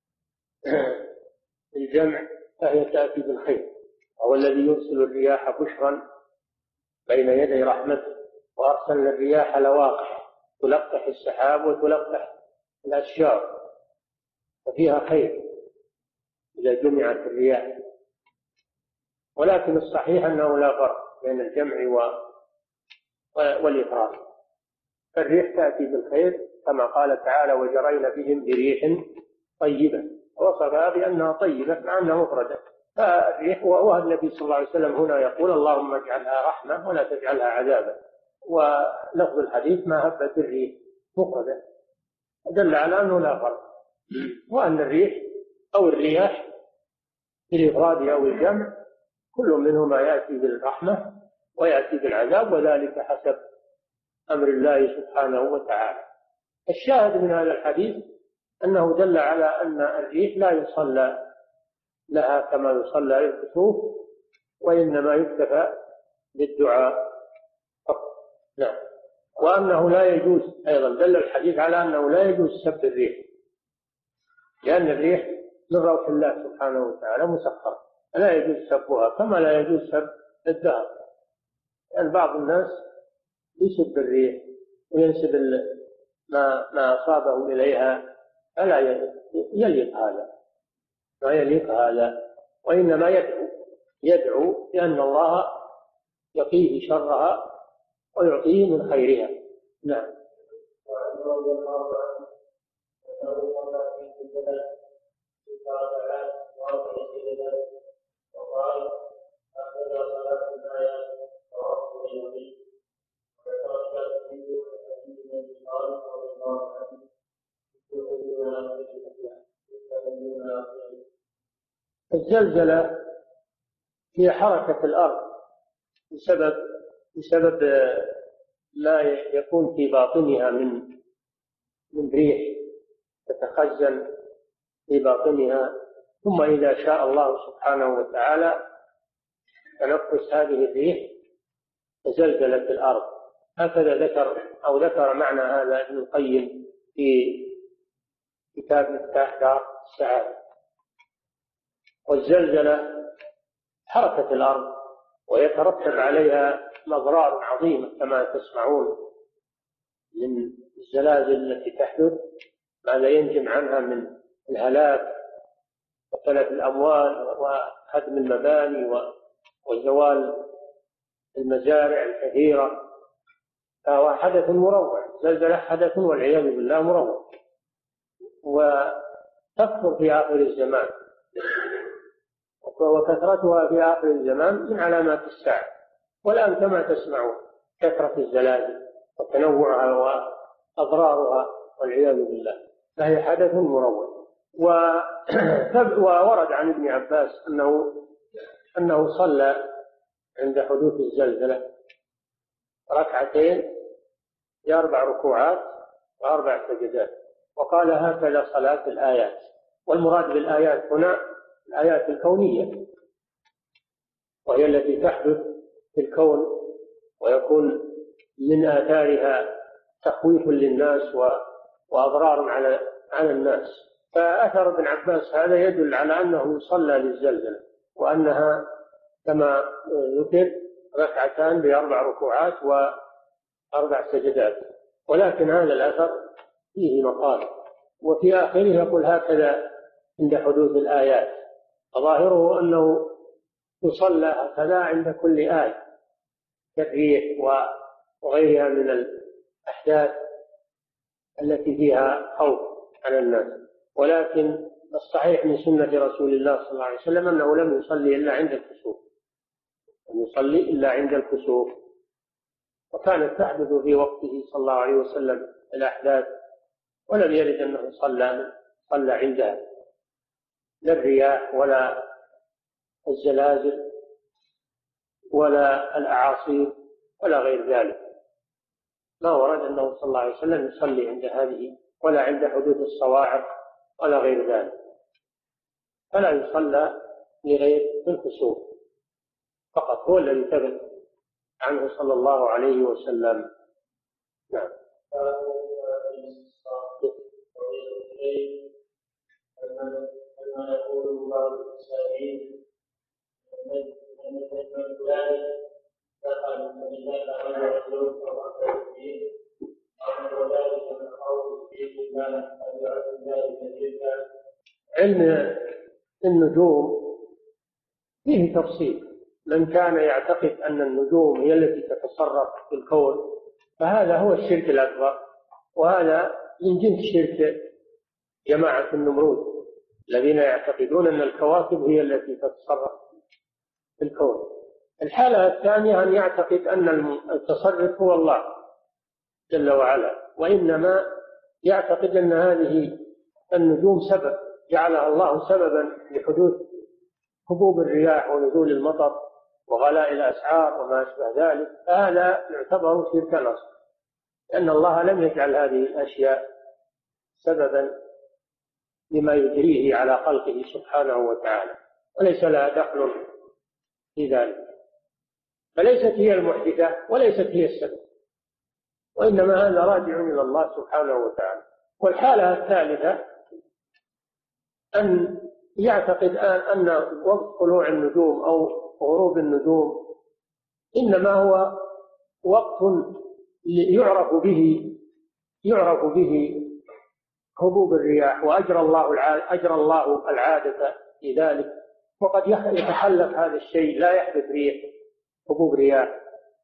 C: الجمع فهي تأتي بالخير، وهو الذي يرسل الرياح بشرا بين يدي رحمته. وأرسلنا الرياح لواقح تلقح السحاب وتلقح الأشجار، وفيها خير إذا جمعت الرياح. ولكن الصحيح أنه لا فرق بين الجمع والإفراد. الريح تأتي بالخير كما قال تعالى وجرينا بهم بريح طيبة، وصفها بأنها طيبة مع أنها مفردة. فالريح، والنبي صلى الله عليه وسلم هنا يقول اللهم اجعلها رحمة ولا تجعلها عذابا. ولفظ الحديث ما هبت الريح مفردة، دل على أنه لا فرق، وأن الريح أو الرياح بالإفراد أو الجمع كل منهما يأتي بالرحمة ويأتي بالعذاب، وذلك حسب أمر الله سبحانه وتعالى. الشاهد من هذا الحديث أنه دل على أن الريح لا يصلى لها كما يصلى للكسوف، وإنما يكتفى بالدعاء فقط. نعم. وأنه لا يجوز، أيضا دل الحديث على أنه لا يجوز سب الريح، لأن الريح من روح الله سبحانه وتعالى مسخرة، لا يجوز سبها كما لا يجوز سب الدهر. لأن يعني بعض الناس يسب الريح وينسب ما ما أصابه إليها، فلا يليق هذا، ما يليق هذا، وإنما يدعو يدعو لأن الله يقيه شرها ويعطيه من خيرها. نعم.
B: ركعات واربع سجدات وقال هكذا صلاه الايه رواه البيهقي وذكر الشافعي حديث ابن طالب رضي الله عنه
C: الزلزلة هي حركة الأرض بسبب بسبب ما يكون في باطنها من من ريح تتخزن في باطنها، ثم إذا شاء الله سبحانه وتعالى تنفس هذه الريح تزلزلت الأرض. هكذا ذكر أو ذكر معنى هذا ابن القيم في كتاب مفتاح دار السعادة. والزلزلة حركة الأرض ويترتب عليها أضرار عظيمة كما تسمعون من الزلازل التي تحدث، ماذا ينجم عنها من الهلاك وتلف الأموال وهدم المباني وزوال المزارع الكثيرة. فهو حدث مروع، زلزلة حدث والعياذ بالله مروع، وتكثر في آخر الزمان، وكثرتها في آخر الزمان من علامات الساعة. والآن كما تسمعون كثرة الزلازل وتنوعها وأضرارها والعياذ بالله، فهي حدث مروع. وورد عن ابن عباس أنه أنه صلى عند حدوث الزلزلة ركعتين بأربع ركوعات وأربع سجدات، وقال هكذا صلاة الآيات. والمراد بالآيات هنا الآيات الكونية، وهي التي تحدث في الكون ويكون من آثارها تخويف للناس وأضرار على على الناس. فأثر ابن عباس هذا يدل على أنه صلى للزلزلة، وأنها كما ذكر ركعتان بأربع ركوعات وأربع سجدات. ولكن هذا الأثر فيه مقال، وفي آخره يقول هكذا عند حدوث الآيات، فظاهره أنه يصلى هكذا عند كل آية كالريح وغيرها من الأحداث التي فيها خوف على الناس. ولكن الصحيح من سنة رسول الله صلى الله عليه وسلم أنه لم يصلي إلا عند الكسوف، لم يصلي إلا عند الكسوف، وكانت تحدث في وقته صلى الله عليه وسلم الأحداث، ولم يرد أنه صلى صلى عندها لا الرياح ولا الزلازل ولا الأعاصير ولا غير ذلك. ما ورد أنه صلى الله عليه وسلم يصلي عند هذه ولا عند حدوث الصواعق ولا غير ذلك، فلا يصلى لغير الكسوف فقط، هو الذي ثبت عنه صلى الله عليه وسلم. نعم.
B: كما يقول بعض المسائلين أن الفلاني دخل فإذا كان رجل فقط فيه أو ذلك من خوف فيه الله أو يعد ذلك جدا.
C: علم النجوم فيه تفصيل. من كان يعتقد أن النجوم هي التي تتصرف في الكون فهذا هو الشرك الأكبر، وهذا من جنس شرك جماعة النمرود الذين يعتقدون أن الكواكب هي التي تتصرف في الكون. الحالة الثانية أن يعتقد أن التصرف هو الله جل وعلا، وإنما يعتقد أن هذه النجوم سبب جعلها الله سببا لحدوث هبوب الرياح ونزول المطر وغلاء الأسعار وما أشبه ذلك. فهذا يعتبر شركا أصغر، لأن الله لم يجعل هذه الأشياء سببا لما يجريه على خلقه سبحانه وتعالى، وليس لها دخل في ذلك، فليست هي المحدثة وليست هي السبب، وإنما هذا راجع إلى الله سبحانه وتعالى. والحالة الثالثة أن يعتقد أن وقت طلوع النجوم أو غروب النجوم إنما هو وقت يعرف به يعرف به هبوب الرياح، وأجرى الله أجرى الله العادة في ذلك، وقد يتحلف هذا الشيء لا يحدث ريح هبوب رياح،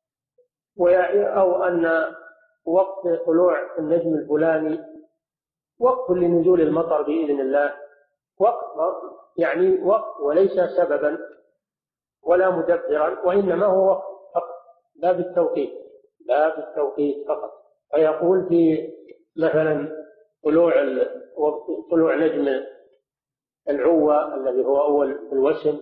C: أو أن وقت طلوع النجم الفلاني وقت لنزول المطر بإذن الله وقت يعني وقت وليس سببا ولا مدبرا، وإنما هو وقت فقط لا بالتوقيت، لا بالتوقيت فقط. فيقول في مثلا طلوع طلوع نجم العوة الذي هو أول الوسم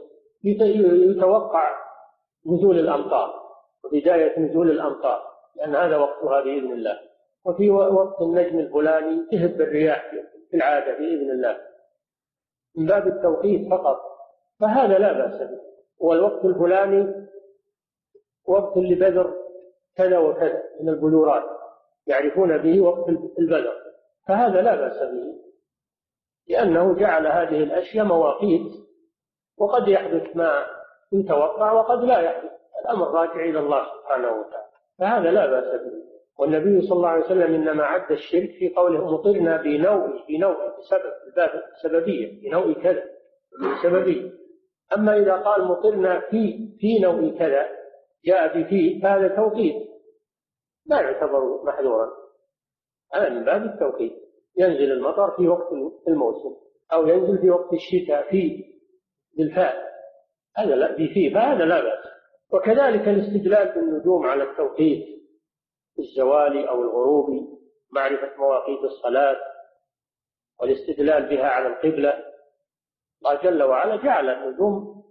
C: يتوقع نزول الأمطار وبداية نزول الأمطار، لأن هذا وقتها بإذن الله. وفي وقت النجم الفلاني تهب الرياح في العادة بإذن الله، من باب التوقيت فقط، فهذا لا بأس به. والوقت الفلاني وقت لبذر كذا وكذا من البذورات يعرفون به وقت البذر، فهذا لا بأس به، لأنه جعل هذه الأشياء مواقيت، وقد يحدث ما يتوقع وقد لا يحدث، الأمر راجع إلى الله سبحانه وتعالى، فهذا لا بأس به. والنبي صلى الله عليه وسلم إنما عد الشرك في قوله مطرنا بنوء بنوء بسبب الباب السببية، بنوء كذا سببية. أما إذا قال مطرنا في في نوء كذا جاء بفيه، فهذا توقيت لا يعتبر محذورا، هذا من باب التوقيت. ينزل المطر في وقت الموسم أو ينزل في وقت الشتاء في بالفاء، هذا لا بفيه، فهذا لا بأس. وكذلك الاستدلال بالنجوم على التوقيت الزوالي أو الغروبي، معرفة مواقيت الصلاة والاستدلال بها على القبلة. الله جل وعلا جعل النجوم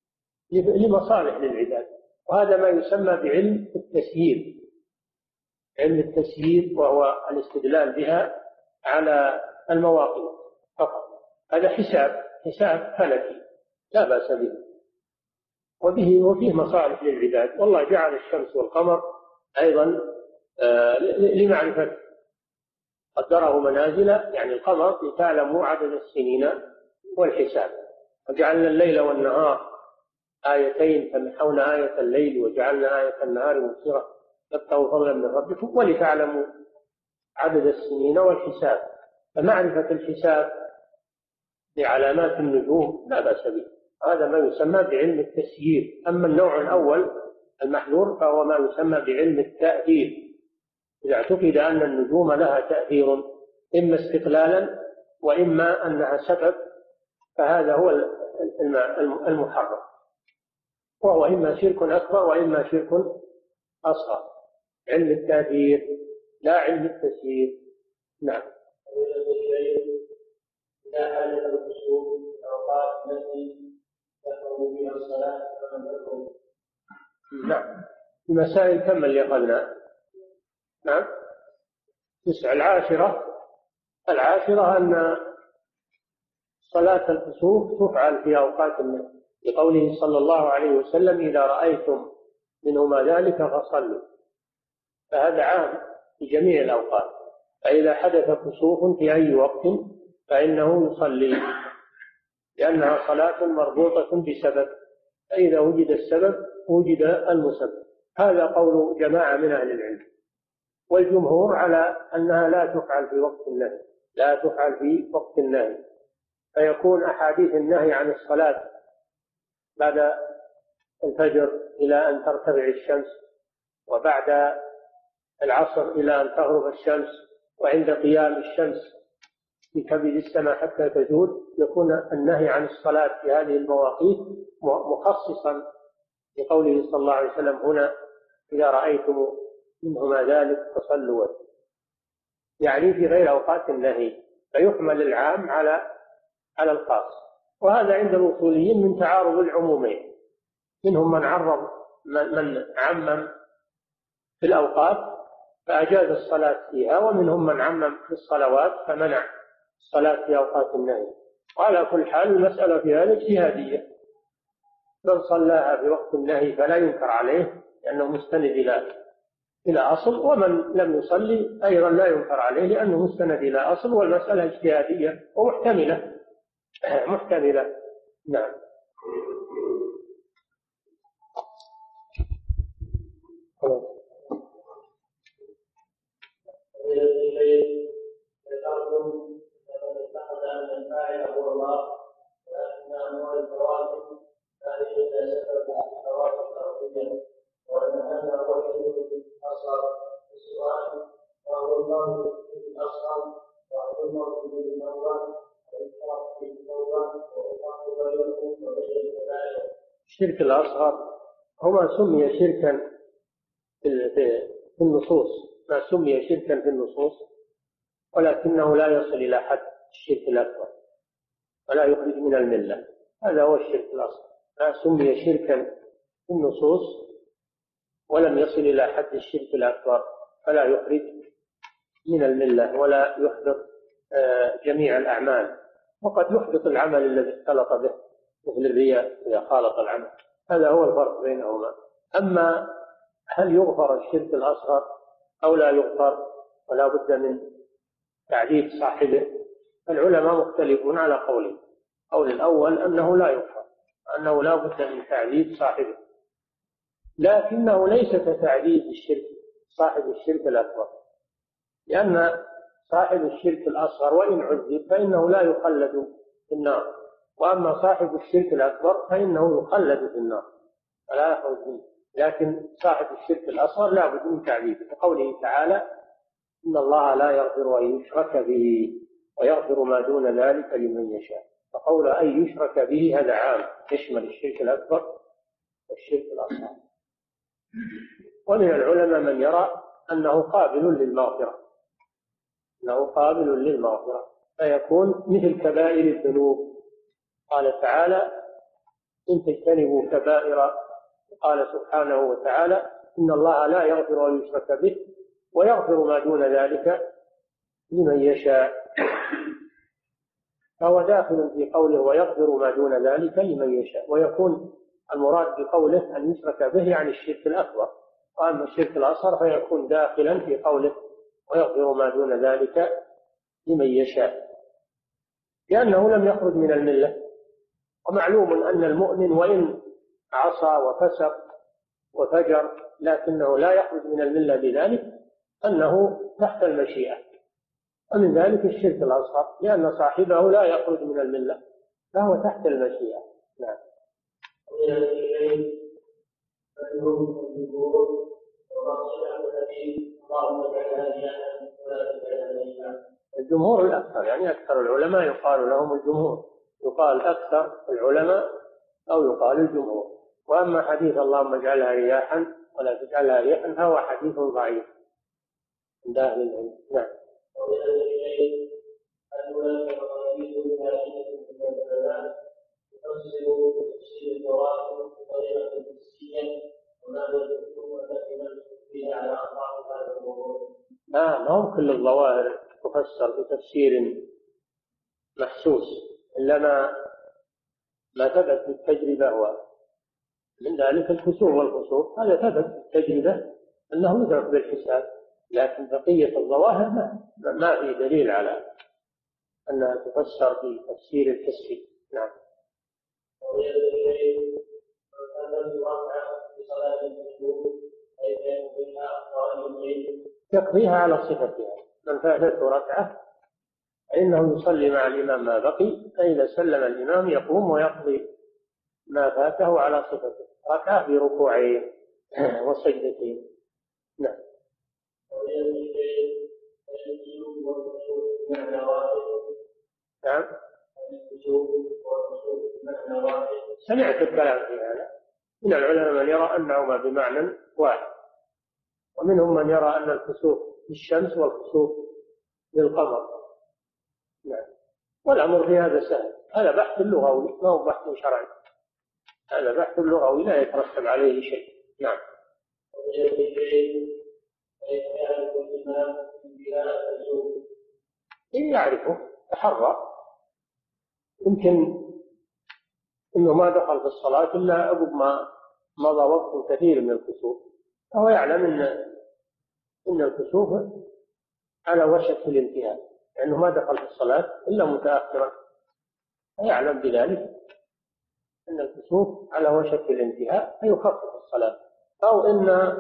C: لمصالح للعباد، وهذا ما يسمى بعلم التسيير، علم التسيير، وهو الاستدلال بها على المواقيت فقط. هذا حساب حساب فلكي لا بأس به، وبه وفيه مصالح للعباد. والله جعل الشمس والقمر أيضا آه لمعرفة، قدره منازل، يعني القمر لتعلموا عدد السنين والحساب. وجعلنا الليل والنهار آيتين فمحونا آية الليل وجعلنا آية النهار مبصرة تبتغوا فضلا من ربكم ولتعلموا عدد السنين والحساب. فمعرفة الحساب بعلامات النجوم لا بأس به، هذا ما يسمى بعلم التسيير. أما النوع الأول المحذور فهو ما يسمى بعلم التأثير، إذا اعتقد أن النجوم لها تأثير إما استقلالا وإما أنها سبب، فهذا هو المحرم، وهو إما شرك أكبر وإما شرك أصغر. علم التأثير لا علم التسيير. نعم.
B: إذا حدث الخشوع أوقات التي تقوم بها الصلاة فمن تقوم.
C: نعم. المسائل كم اللي أخذنا؟ نعم. تسع. العاشرة العاشرة أن صلاة الكسوف تفعل في أوقات النهي، لقوله صلى الله عليه وسلم إذا رأيتم منهما ذلك فصلوا، فهذا عام في جميع الأوقات. فإذا حدث كسوف في أي وقت فإنه يصلي، لأنها صلاة مربوطة بسبب، فإذا وجد السبب وجد المسبب. هذا قول جماعة من أهل العلم، والجمهور على أنها لا تفعل في وقت النهي، لا تفعل في وقت النهي، فيكون أحاديث النهي عن الصلاة بعد الفجر إلى أن ترتفع الشمس، وبعد العصر إلى أن تغرب الشمس، وعند قيام الشمس في كبد السماء حتى تزول، يكون النهي عن الصلاة في هذه المواقيت مخصصا لقوله صلى الله عليه وسلم هنا إذا رأيتم منهما ذلك فصلوا، يعني في غير أوقات النهي، فيحمل العام على على الخاص. وهذا عند الأصوليين من تعارض العمومين، منهم من عرض من عمم في الأوقات فأجاز الصلاة فيها، ومنهم من عمم في الصلوات فمنع الصلاة في أوقات النهي. وعلى كل حال المسألة في هذا اجتهادية، من صلاها في وقت النهي فلا ينكر عليه لأنه مستند إلى إلى أصل، ومن لم يصلي أيضا لا ينكر عليه لأنه مستند إلى أصل، والمسألة اجتهادية ومحتملة محتملة. نعم. الشرك الأصغر هو ما سمي شركا في النصوص، ما سمي شركا في النصوص، ولكنه لا يصل إلى حد الشرك الأكبر ولا يخرج من الملة. هذا هو الشرك الأصغر، ما سمي شركا في النصوص ولم يصل إلى حد الشرك الأكبر، فلا يخرج من الملة ولا يحبط جميع الأعمال، وقد يحبط العمل الذي اختلط به مثل الرياء إذا خالط العمل. هذا هو الفرق بينهما. أما هل يغفر الشرك الأصغر أو لا يغفر ولا بد من تعذيب صاحبه، العلماء مختلفون على قوله. قول الأول أنه لا يغفر، أنه لا بد من تعذيب صاحبه، لكنه ليس كتعذيب الشرك صاحب الشرك الأكبر، لأن صاحب الشرك الأصغر وإن عذب فإنه لا يخلد في النار، وأما صاحب الشرك الأكبر فإنه يخلد في النار فلا يخرج منه. لكن صاحب الشرك الأصغر لا بد من تعذيبه، لقوله تعالى: إن الله لا يغفر أن يشرك به ويغفر ما دون ذلك لمن يشاء. فقول أن يشرك به هذا عام، يشمل الشرك الأكبر والشرك الأصغر. ومن العلماء من يرى أنه قابل للمغفرة، أنه قابل للمغفرة فيكون مثل كبائر الذنوب. قال تعالى: إن تجتنبوا كبائر، قال سبحانه وتعالى: إن الله لا يغفر أن يشرك به ويغفر ما دون ذلك لمن يشاء. فهو داخل في قوله ويغفر ما دون ذلك لمن يشاء، ويكون المراد بقوله أن يشرك به يعني الشرك الأكبر، وأما الشرك الأصغر فيكون داخلا في قوله ويغفر ما دون ذلك لمن يشاء، لأنه لم يخرج من الملة. ومعلوم أن المؤمن وإن عصى وفسق وفجر لكنه لا يخرج من الملة بذلك، أنه تحت المشيئة. ومن ذلك الشرك الأصغر، لأن صاحبه لا يخرج من الملة فهو تحت المشيئة. نعم. الجمهور الأكثر، يعني أكثر العلماء يقال لهم الجمهور، يقال أكثر العلماء أو يقال الجمهور. وأما حديث اللهم اجعلها رياحا ولا تجعلها رياحا فهو حديث ضعيف عند أهل العلم. نعم. آه ما هم كل الظواهر تفسر بتفسير محسوس، إلا ما ما ثبت بالتجربة، ومن ذلك الكسوف والخسوف هذا ثبت بالتجربة أنه يدرك بالحساب، لكن بقية الظواهر ما, ما في دليل على أنها تفسر بتفسير الحسي. نعم. يقضيها على صفتها، من فاتته ركعة فإنه يصلي مع الإمام ما بقي، فإذا سلم الإمام يقوم ويقضي ما فاته على صفته، ركعة بركوعين وسجدتين. نعم. نعم. سمعت الكلام في هذا، من العلماء من يرى أنهما بمعنى واحد، ومنهم من يرى أن الكسوف للشمس والكسوف للقمر. نعم. والأمر في هذا سهل، هذا بحث لغوي ما هو بحث شرعي، هذا بحث لغوي لا يترتب عليه شيء. نعم. إن يعرفه تحرى، يمكن إنه ما دخل في الصلاة إلا عقب ما مضى وقت كثير من الكسوف، فهو يعلم إن إن الكسوف على وشك الانتهاء، لأنه ما دخل في الصلاة إلا متأخرا، فيعلم بذلك أن الكسوف على وشك الانتهاء فيخفف الصلاة. أو إن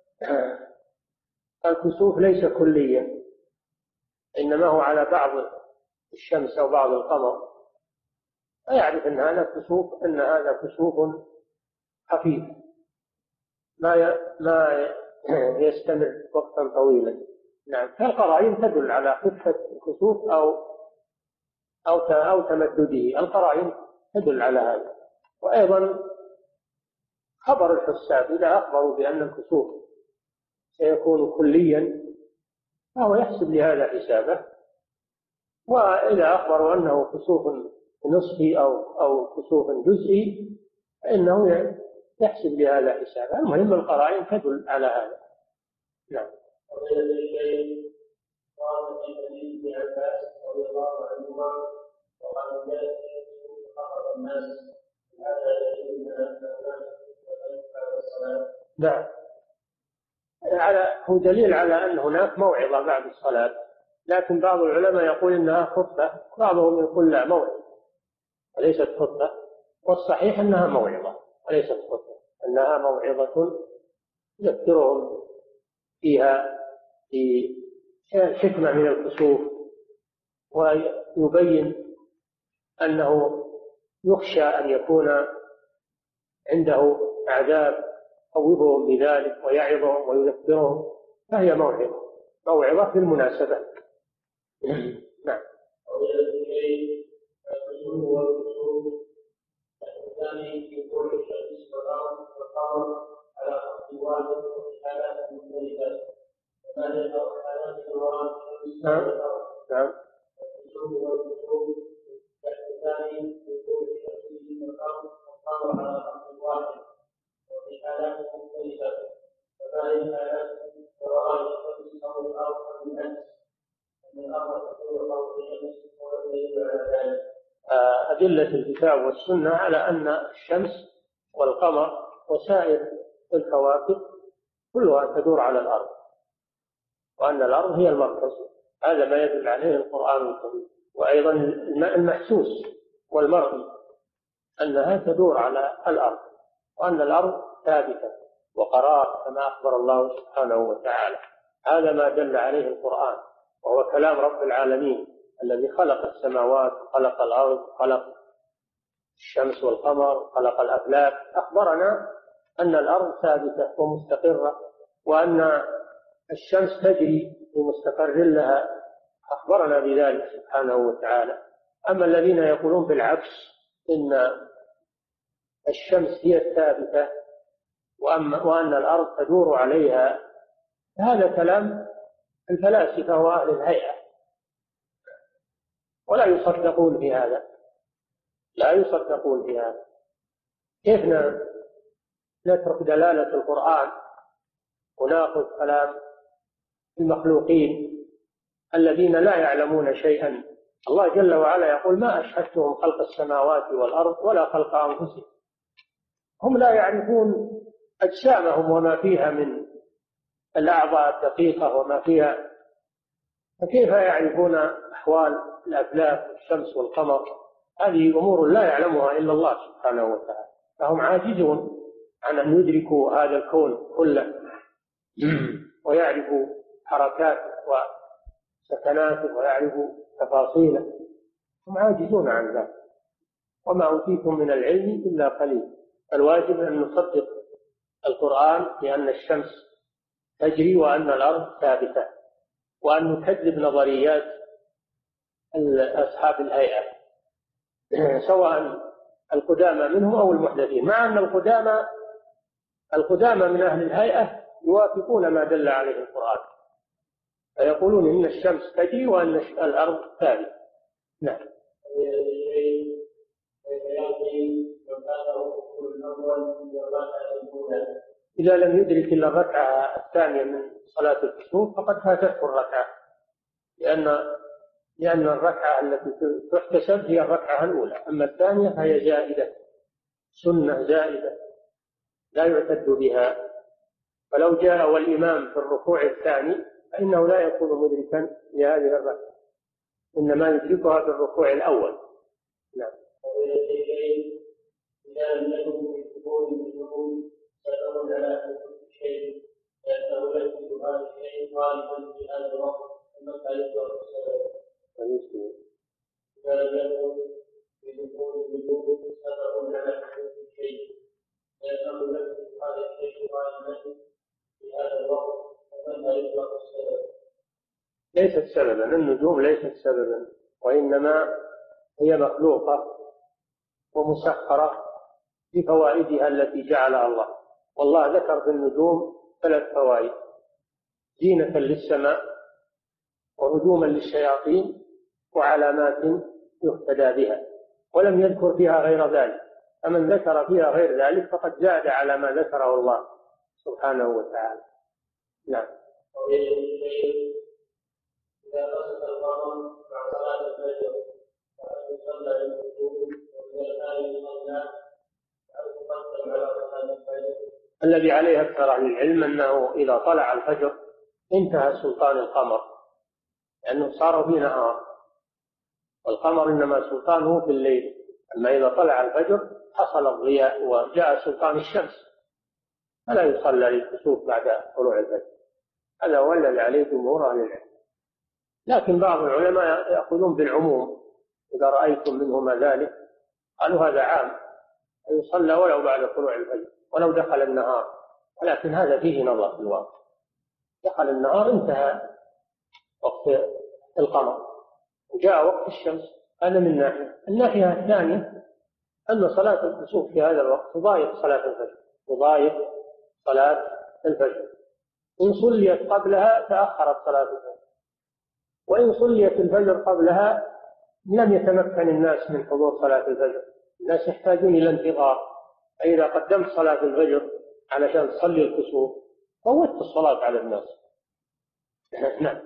C: الكسوف ليس كليا، إنما هو على بعض الشمس أو بعض القمر، فيعرف أن هذا كسوف أن هذا كسوف خفيف ما ما يستمر وقتا طويلا. نعم. فالقرائن تدل على خفة الكسوف أو أو أو تمدده. القرائن تدل على هذا. وأيضا خبر الحساب إذا أخبروا بأن الكسوف سيكون كليا فهو يحسب لهذا حسابه، وإذا أخبروا أنه كسوف نصفي أو أو كسوف جزئي فإنه يحسب لهذا حسابه. المهم القرائن تدل على هذا. نعم.
B: قال في حديث ابن عباس رضي الله عنهما وقال ذلك خطب الناس هذا دليل من الناس بعد الصلاه.
C: نعم. على هو دليل على أن هناك موعظة بعد الصلاة، لكن بعض العلماء يقول إنها خطبة، بعضهم يقول لا موعظة وليست خطبة، والصحيح أنها موعظة وليست خطبة، أنها موعظة يذكرهم فيها في الحكمة من الكسوف، ويبين أنه يخشى أن يكون عنده عذاب يخوفهم بذلك ويعظهم ويذكرهم، فهي موعظة موعظة في المناسبة. نعم.
B: الثاني يقول الشمس والأرض والقمر على أرض واحد وفي حالات مختلفة. وما هي الحالات المراد الشمس والأرض؟
C: نعم.
B: الكسوف والكسوف. الثاني يقول الشمس والأرض والقمر على أرض واحد وفي حالات مختلفة. وما هي الحالات المراد الشمس أو الأرض أو النفس؟ أن الأرض تدور حول الشمس والدليل على ذلك.
C: أدلة الكتاب والسنة على أن الشمس والقمر وسائر الكواكب كلها تدور على الأرض، وأن الأرض هي المركز. هذا ما يدل عليه القرآن الكريم. وأيضا المحسوس والمرئي أنها تدور على الأرض، وأن الأرض ثابتة وقرار كما أخبر الله سبحانه وتعالى. هذا ما دل عليه القرآن، وهو كلام رب العالمين الذي خلق السماوات وخلق الأرض وخلق الشمس والقمر وخلق الأفلاك. أخبرنا أن الأرض ثابتة ومستقرة، وأن الشمس تجري في مستقر لها، أخبرنا بذلك سبحانه وتعالى. أما الذين يقولون بالعكس إن الشمس هي الثابتة وأن الأرض تدور عليها، هذا كلام الفلاسفة وأهل الهيئة، ولا يصدقون في هذا، لا يصدقون في هذا. كيف نترك دلالة القرآن ونأخذ كلام المخلوقين الذين لا يعلمون شيئا؟ الله جل وعلا يقول ما أشهدتهم خلق السماوات والأرض ولا خلق أنفسهم. هم لا يعرفون أجسامهم وما فيها من الأعضاء الدقيقة وما فيها، فكيف يعرفون أحوال الأفلاك والشمس والقمر؟ هذه أمور لا يعلمها إلا الله سبحانه وتعالى، فهم عاجزون عن أن يدركوا هذا الكون كله ويعرفوا حركاته وسكناته ويعرفوا تفاصيله، هم عاجزون عن ذلك. وما أوتيتم من العلم إلا قليل. الواجب أن نصدق القرآن بأن الشمس تجري وأن الأرض ثابتة، وأن نكذب نظريات أصحاب الهيئة سواء القدامى منهم أو المحدثين، مع أن القدامى القدامى من أهل الهيئة يوافقون ما دل عليه القرآن، فيقولون إن الشمس تجري وأن الأرض ثابتة. نعم. إذا لم يدرك إلا الركعة الثانية من صلاة الكسوف فقد فاتته الركعة، لأن لأن الركعة التي تحتسب هي الركعة الأولى، أما الثانية فهي زائدة، سنة زائدة لا يعتد بها. فلو جاء والإمام في الركوع الثاني فإنه لا يكون مدركا لهذه الركعة، إنما يدركها في الركوع الأول. نعم.
B: إذا لم يكن في القبور الجنوب سلام على كل شيء، لأنه يثبت هذا الشيء غالبا في هذا الوقت متى يقدر السلام. إذا لم يكن في القبور الجنوب سلام على كل شيء، لأنه يثبت هذا الشيء غالبا في هذا الوقت متى يقدر السلام.
C: ليست سببا، النجوم ليست سببا، وإنما هي مخلوقة ومسخرة بفوائدها التي جعلها الله. والله ذكر في النجوم ثلاث فوائد: زينة للسماء، ورجوما للشياطين، وعلامات يهتدى بها، ولم يذكر فيها غير ذلك. فمن ذكر فيها غير ذلك فقد زاد على ما ذكره الله سبحانه وتعالى. نعم.
B: إذا قصد القمر مع صلاة الفجر فهل يصلى للوجوب وإذا كان يصلى هل تقدم على صلاة الفجر؟
C: الذي عليه أكثر أهل العلم أنه إذا طلع الفجر انتهى سلطان القمر، لأنه صار في نهار، والقمر إنما سلطانه في الليل. أما إذا طلع الفجر حصل الضياء وجاء سلطان الشمس، فلا يصلى للكسوف بعد طلوع الفجر. هذا هو الذي عليه جمهور أهل العلم. لكن بعض العلماء يأخذون بالعموم: إذا رأيتم منهما ذلك، قالوا هذا عام، يصلى ولو بعد طلوع الفجر ولو دخل النهار. ولكن هذا فيه نظر في الواقع. دخل النهار انتهى وقت القمر وجاء وقت الشمس، هذا من ناحية. الناحية الثانية أن صلاة الكسوف في هذا الوقت تضايق صلاة الفجر، تضايق صلاة الفجر. إن صليت قبلها تأخرت صلاة الفجر، وإن صليت الفجر قبلها لم يتمكن الناس من حضور صلاة الفجر. الناس يحتاجون إلى انتظار. فإذا قدمت صلاة الفجر علشان تصلي الكسوف فوتت الصلاة على الناس. نعم.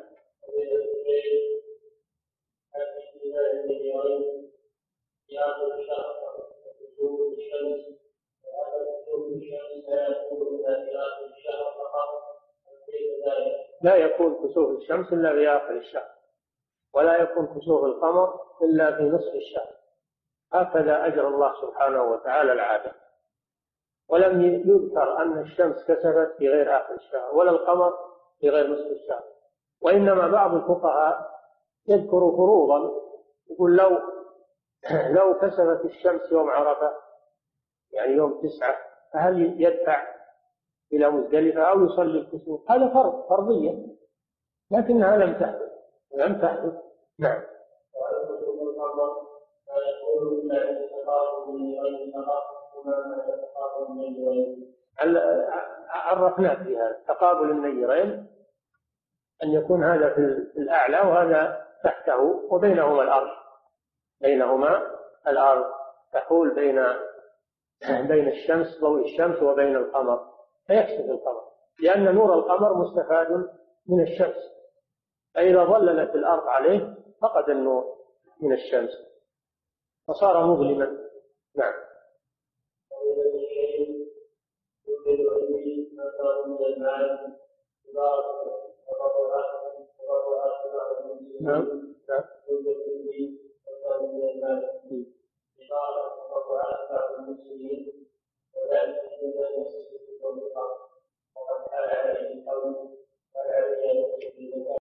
C: لا يكون كسوف الشمس إلا في آخر الشهر، ولا يكون كسوف القمر إلا في نصف الشهر. هكذا أجرى الله سبحانه وتعالى العادة. ولم يذكر أن الشمس كسفت في غير آخر الشهر ولا القمر في غير نصف الشهر. وإنما بعض الفقهاء يذكر فروضا، يقول لو لو كسفت الشمس يوم عرفة، يعني يوم تسعة، فهل يدفع إلى مزدلفة أو يصلي الكسوف؟ هذا فرض، فرضية، لكنها لم تحدث لم تحدث نعم. عرفنا في هذا تقابل النيرين، أن يكون هذا في الأعلى وهذا تحته وبينهما الأرض، بينهما الأرض تحول بين بين الشمس، ضوء الشمس، وبين القمر، فيكشف القمر، لأن نور القمر مستفاد من الشمس، فإذا ظللت الأرض عليه فقد النور من الشمس فصار مظلما. نعم. نعم. نعم.